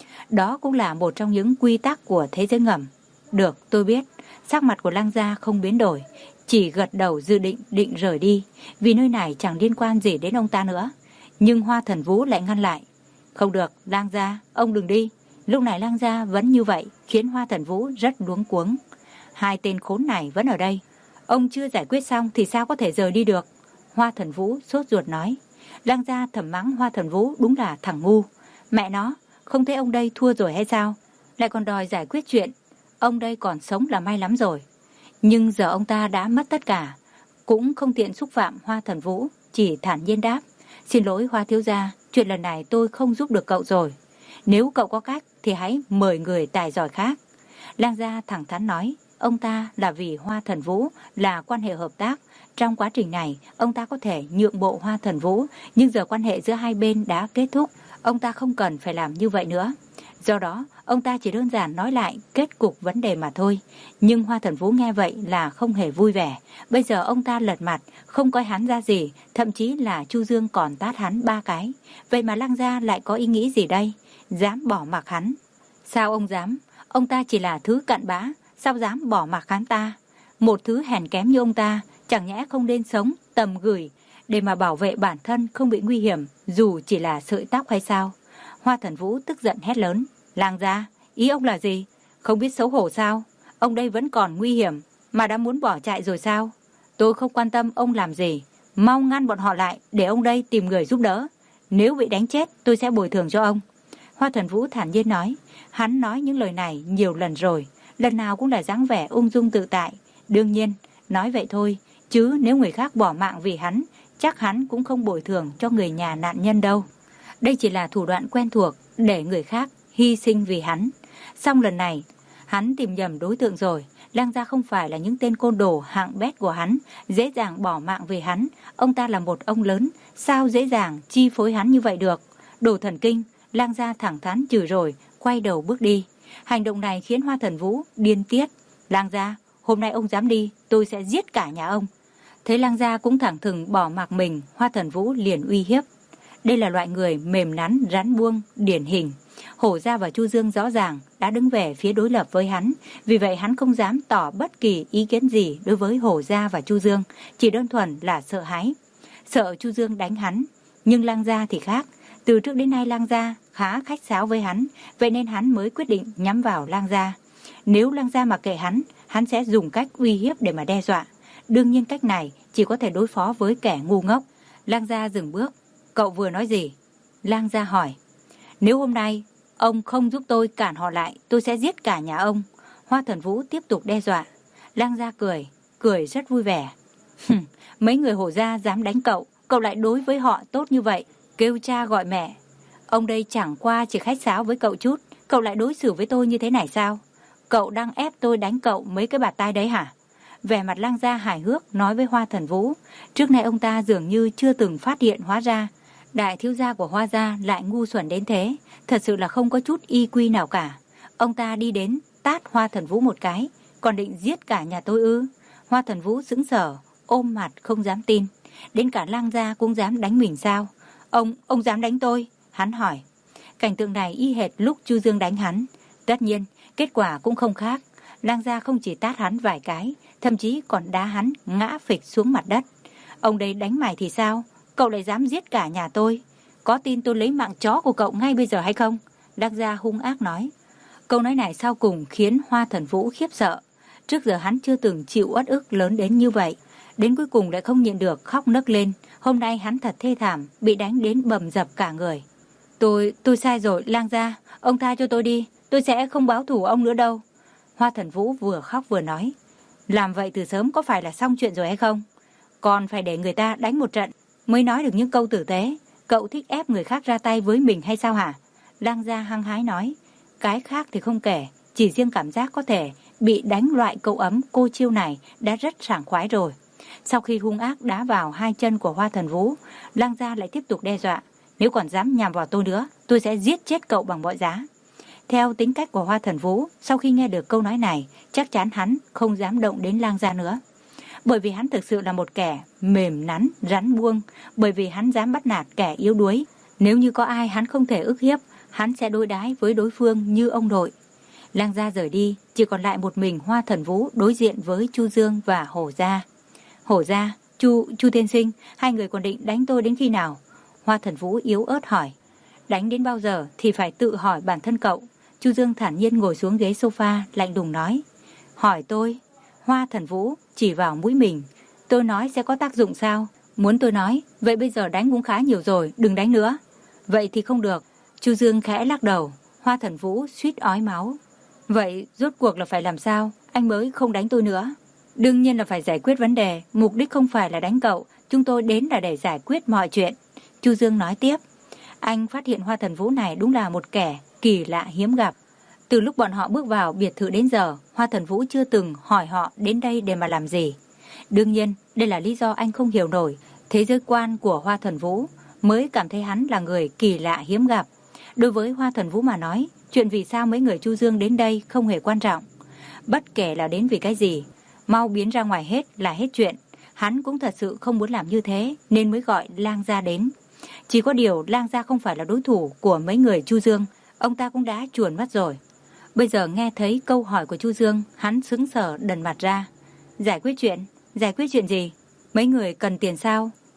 Đó cũng là một trong những quy tắc của thế giới ngầm. Được, tôi biết. Sắc mặt của Lang Gia không biến đổi, chỉ gật đầu dự định định rời đi, vì nơi này chẳng liên quan gì đến ông ta nữa. Nhưng Hoa Thần Vũ lại ngăn lại. Không được, Lang Gia, ông đừng đi. Lúc này Lang Gia vẫn như vậy, khiến Hoa Thần Vũ rất luống cuống. Hai tên khốn này vẫn ở đây. Ông chưa giải quyết xong thì sao có thể rời đi được? Hoa Thần Vũ sốt ruột nói. Lang Gia thầm mắng Hoa Thần Vũ đúng là thằng ngu. Mẹ nó, không thấy ông đây thua rồi hay sao? Lại còn đòi giải quyết chuyện. Ông đây còn sống là may lắm rồi. Nhưng giờ ông ta đã mất tất cả, cũng không tiện xúc phạm Hoa Thần Vũ, chỉ thản nhiên đáp. Xin lỗi Hoa thiếu gia, chuyện lần này tôi không giúp được cậu rồi. Nếu cậu có cách thì hãy mời người tài giỏi khác. Lang Gia thẳng thắn nói. Ông ta là vì Hoa Thần Vũ, là quan hệ hợp tác. Trong quá trình này, ông ta có thể nhượng bộ Hoa Thần Vũ, nhưng giờ quan hệ giữa hai bên đã kết thúc. Ông ta không cần phải làm như vậy nữa. Do đó, ông ta chỉ đơn giản nói lại kết cục vấn đề mà thôi. Nhưng Hoa Thần Vũ nghe vậy là không hề vui vẻ. Bây giờ ông ta lật mặt, không coi hắn ra gì, thậm chí là Chu Dương còn tát hắn ba cái. Vậy mà Lang Gia lại có ý nghĩ gì đây? Dám bỏ mặc hắn? Sao ông dám? Ông ta chỉ là thứ cặn bã, sao dám bỏ mặc hắn ta? Một thứ hèn kém như ông ta, chẳng nhẽ không nên sống tầm gửi để mà bảo vệ bản thân không bị nguy hiểm, dù chỉ là sợi tóc hay sao? Hoa Thần Vũ tức giận hét lớn. Lang gia, ý ông là gì? Không biết xấu hổ sao? Ông đây vẫn còn nguy hiểm, mà đã muốn bỏ chạy rồi sao? Tôi không quan tâm ông làm gì. Mau ngăn bọn họ lại, để ông đây tìm người giúp đỡ. Nếu bị đánh chết, tôi sẽ bồi thường cho ông. Hoa Thần Vũ thản nhiên nói. Hắn nói những lời này nhiều lần rồi, lần nào cũng là dáng vẻ ung dung tự tại. Đương nhiên, nói vậy thôi, chứ nếu người khác bỏ mạng vì hắn, chắc hắn cũng không bồi thường cho người nhà nạn nhân đâu. Đây chỉ là thủ đoạn quen thuộc để người khác hy sinh vì hắn. Xong lần này, hắn tìm nhầm đối tượng rồi. Lang gia không phải là những tên côn đồ hạng bét của hắn, dễ dàng bỏ mạng vì hắn. Ông ta là một ông lớn, sao dễ dàng chi phối hắn như vậy được? Đồ thần kinh, Lang gia thẳng thắn chửi rồi, quay đầu bước đi. Hành động này khiến Hoa Thần Vũ điên tiết. Lang gia, hôm nay ông dám đi, tôi sẽ giết cả nhà ông. Thấy Lang gia cũng thẳng thừng bỏ mặc mình, Hoa Thần Vũ liền uy hiếp. Đây là loại người mềm nắn, rắn buông, điển hình. Hổ Gia và Chu Dương rõ ràng đã đứng về phía đối lập với hắn, vì vậy hắn không dám tỏ bất kỳ ý kiến gì đối với Hổ Gia và Chu Dương, chỉ đơn thuần là sợ hãi. Sợ Chu Dương đánh hắn, nhưng Lang gia thì khác. Từ trước đến nay Lang gia khá khách sáo với hắn, vậy nên hắn mới quyết định nhắm vào Lang gia. Nếu Lang gia mặc kệ hắn, hắn sẽ dùng cách uy hiếp để mà đe dọa. Đương nhiên cách này chỉ có thể đối phó với kẻ ngu ngốc. Lang gia dừng bước. Cậu vừa nói gì? Lang gia hỏi. Nếu hôm nay ông không giúp tôi cản họ lại, tôi sẽ giết cả nhà ông. Hoa Thần Vũ tiếp tục đe dọa. Lang gia cười, cười rất vui vẻ. Mấy người Hổ Gia dám đánh cậu, cậu lại đối với họ tốt như vậy, kêu cha gọi mẹ. Ông đây chẳng qua chỉ khách sáo với cậu chút, cậu lại đối xử với tôi như thế này sao? Cậu đang ép tôi đánh cậu mấy cái bạt tai đấy hả? Vẻ mặt Lang gia hài hước nói với Hoa Thần Vũ. Trước nay ông ta dường như chưa từng phát hiện, hóa ra đại thiếu gia của Hoa gia lại ngu xuẩn đến thế, thật sự là không có chút i quy nào cả. Ông ta đi đến tát Hoa Thần Vũ một cái, còn định giết cả nhà tôi ư? Hoa Thần Vũ sững sờ, ôm mặt không dám tin. Đến cả Lang gia cũng dám đánh mình sao? Ông, ông dám đánh tôi? Hắn hỏi. Cảnh tượng này y hệt lúc Chu Dương đánh hắn. Tất nhiên, kết quả cũng không khác. Lang gia không chỉ tát hắn vài cái, thậm chí còn đá hắn ngã phịch xuống mặt đất. Ông đây đánh mày thì sao? Cậu lại dám giết cả nhà tôi? Có tin tôi lấy mạng chó của cậu ngay bây giờ hay không? Lang gia hung ác nói. Câu nói này sau cùng khiến Hoa Thần Vũ khiếp sợ. Trước giờ hắn chưa từng chịu uất ức lớn đến như vậy. Đến cuối cùng lại không nhịn được khóc nấc lên. Hôm nay hắn thật thê thảm, bị đánh đến bầm dập cả người. Tôi, tôi sai rồi, Lang gia. Ông tha cho tôi đi, tôi sẽ không báo thù ông nữa đâu. Hoa Thần Vũ vừa khóc vừa nói. Làm vậy từ sớm có phải là xong chuyện rồi hay không? Còn phải để người ta đánh một trận mới nói được những câu tử tế. Cậu thích ép người khác ra tay với mình hay sao hả? Lang gia hăng hái nói. Cái khác thì không kể, chỉ riêng cảm giác có thể bị đánh loại câu ấm cô chiêu này đã rất sảng khoái rồi. Sau khi hung ác đá vào hai chân của Hoa Thần Vũ, Lang gia lại tiếp tục đe dọa. Nếu còn dám nhằm vào tôi nữa, tôi sẽ giết chết cậu bằng mọi giá. Theo tính cách của Hoa Thần Vũ, sau khi nghe được câu nói này, chắc chắn hắn không dám động đến Lang gia nữa. Bởi vì hắn thực sự là một kẻ mềm nắn, rắn buông, bởi vì hắn dám bắt nạt kẻ yếu đuối. Nếu như có ai hắn không thể ức hiếp, hắn sẽ đối đãi với đối phương như ông nội. Lang gia rời đi, chỉ còn lại một mình Hoa Thần Vũ đối diện với Chu Dương và Hổ Gia. Hổ Gia, Chu, Chu tiên sinh, hai người còn định đánh tôi đến khi nào? Hoa Thần Vũ yếu ớt hỏi. Đánh đến bao giờ thì phải tự hỏi bản thân cậu. Chu Dương thản nhiên ngồi xuống ghế sofa, lạnh lùng nói. Hỏi tôi? Hoa Thần Vũ chỉ vào mũi mình. Tôi nói sẽ có tác dụng sao? Muốn tôi nói, vậy bây giờ đánh cũng khá nhiều rồi, đừng đánh nữa. Vậy thì không được. Chu Dương khẽ lắc đầu. Hoa Thần Vũ suýt ói máu. Vậy rốt cuộc là phải làm sao? Anh mới không đánh tôi nữa. Đương nhiên là phải giải quyết vấn đề. Mục đích không phải là đánh cậu. Chúng tôi đến là để giải quyết mọi chuyện. Chu Dương nói tiếp. Anh phát hiện Hoa Thần Vũ này đúng là một kẻ kỳ lạ hiếm gặp. Từ lúc bọn họ bước vào biệt thự đến giờ, Hoa Thần Vũ chưa từng hỏi họ đến đây để mà làm gì. Đương nhiên, đây là lý do anh không hiểu nổi thế giới quan của Hoa Thần Vũ, mới cảm thấy hắn là người kỳ lạ hiếm gặp. Đối với Hoa Thần Vũ mà nói, chuyện vì sao mấy người Chu Dương đến đây không hề quan trọng. Bất kể là đến vì cái gì, mau biến ra ngoài hết là hết chuyện. Hắn cũng thật sự không muốn làm như thế nên mới gọi Lang gia đến. Chỉ có điều Lang gia không phải là đối thủ của mấy người Chu Dương, ông ta cũng đã chuồn mất rồi. Bây giờ nghe thấy câu hỏi của Chu Dương, hắn sững sờ đần mặt ra. Giải quyết chuyện? Giải quyết chuyện gì? Mấy người cần tiền sao?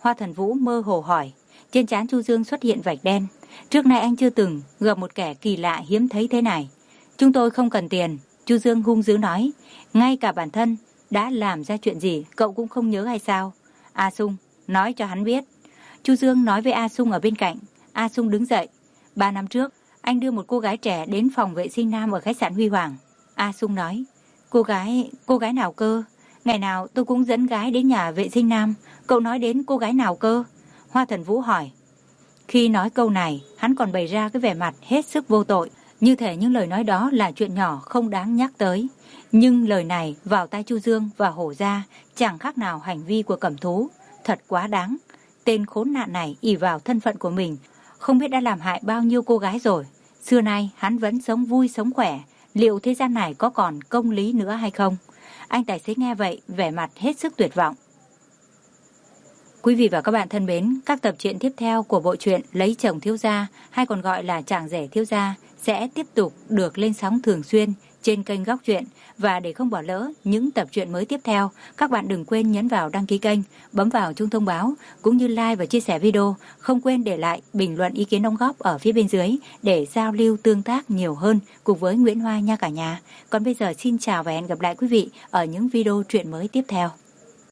Hoa Thần Vũ mơ hồ hỏi. Trên trán Chu Dương xuất hiện vạch đen. Trước nay anh chưa từng gặp một kẻ kỳ lạ hiếm thấy thế này. Chúng tôi không cần tiền, Chu Dương hung dữ nói. Ngay cả bản thân đã làm ra chuyện gì cậu cũng không nhớ hay sao? A Sung, nói cho hắn biết. Chu Dương nói với A Sung ở bên cạnh. A Sung đứng dậy. Ba năm trước, anh đưa một cô gái trẻ đến phòng vệ sinh nam ở khách sạn Huy Hoàng. A Sung nói. Cô gái, cô gái nào cơ? Ngày nào tôi cũng dẫn gái đến nhà vệ sinh nam. Cậu nói đến cô gái nào cơ? Hoa Thần Vũ hỏi. Khi nói câu này, hắn còn bày ra cái vẻ mặt hết sức vô tội. Như thể những lời nói đó là chuyện nhỏ không đáng nhắc tới. Nhưng lời này vào tai Chu Dương và Hổ Gia chẳng khác nào hành vi của cẩm thú. Thật quá đáng. Tên khốn nạn này ỷ vào thân phận của mình, không biết đã làm hại bao nhiêu cô gái rồi. Xưa nay hắn vẫn sống vui sống khỏe. Liệu thế gian này có còn công lý nữa hay không? Anh tài xế nghe vậy, vẻ mặt hết sức tuyệt vọng. Quý vị và các bạn thân mến, các tập truyện tiếp theo của bộ truyện Lấy Chồng Thiếu Gia, hay còn gọi là Chàng Rể Thiếu Gia, sẽ tiếp tục được lên sóng thường xuyên trên kênh Góc Truyện. Và để không bỏ lỡ những tập truyện mới tiếp theo, các bạn đừng quên nhấn vào đăng ký kênh, bấm vào chuông thông báo, cũng như like và chia sẻ video. Không quên để lại bình luận ý kiến đóng góp ở phía bên dưới để giao lưu tương tác nhiều hơn cùng với Nguyễn Hoa nha cả nhà. Còn bây giờ xin chào và hẹn gặp lại quý vị ở những video truyện mới tiếp theo.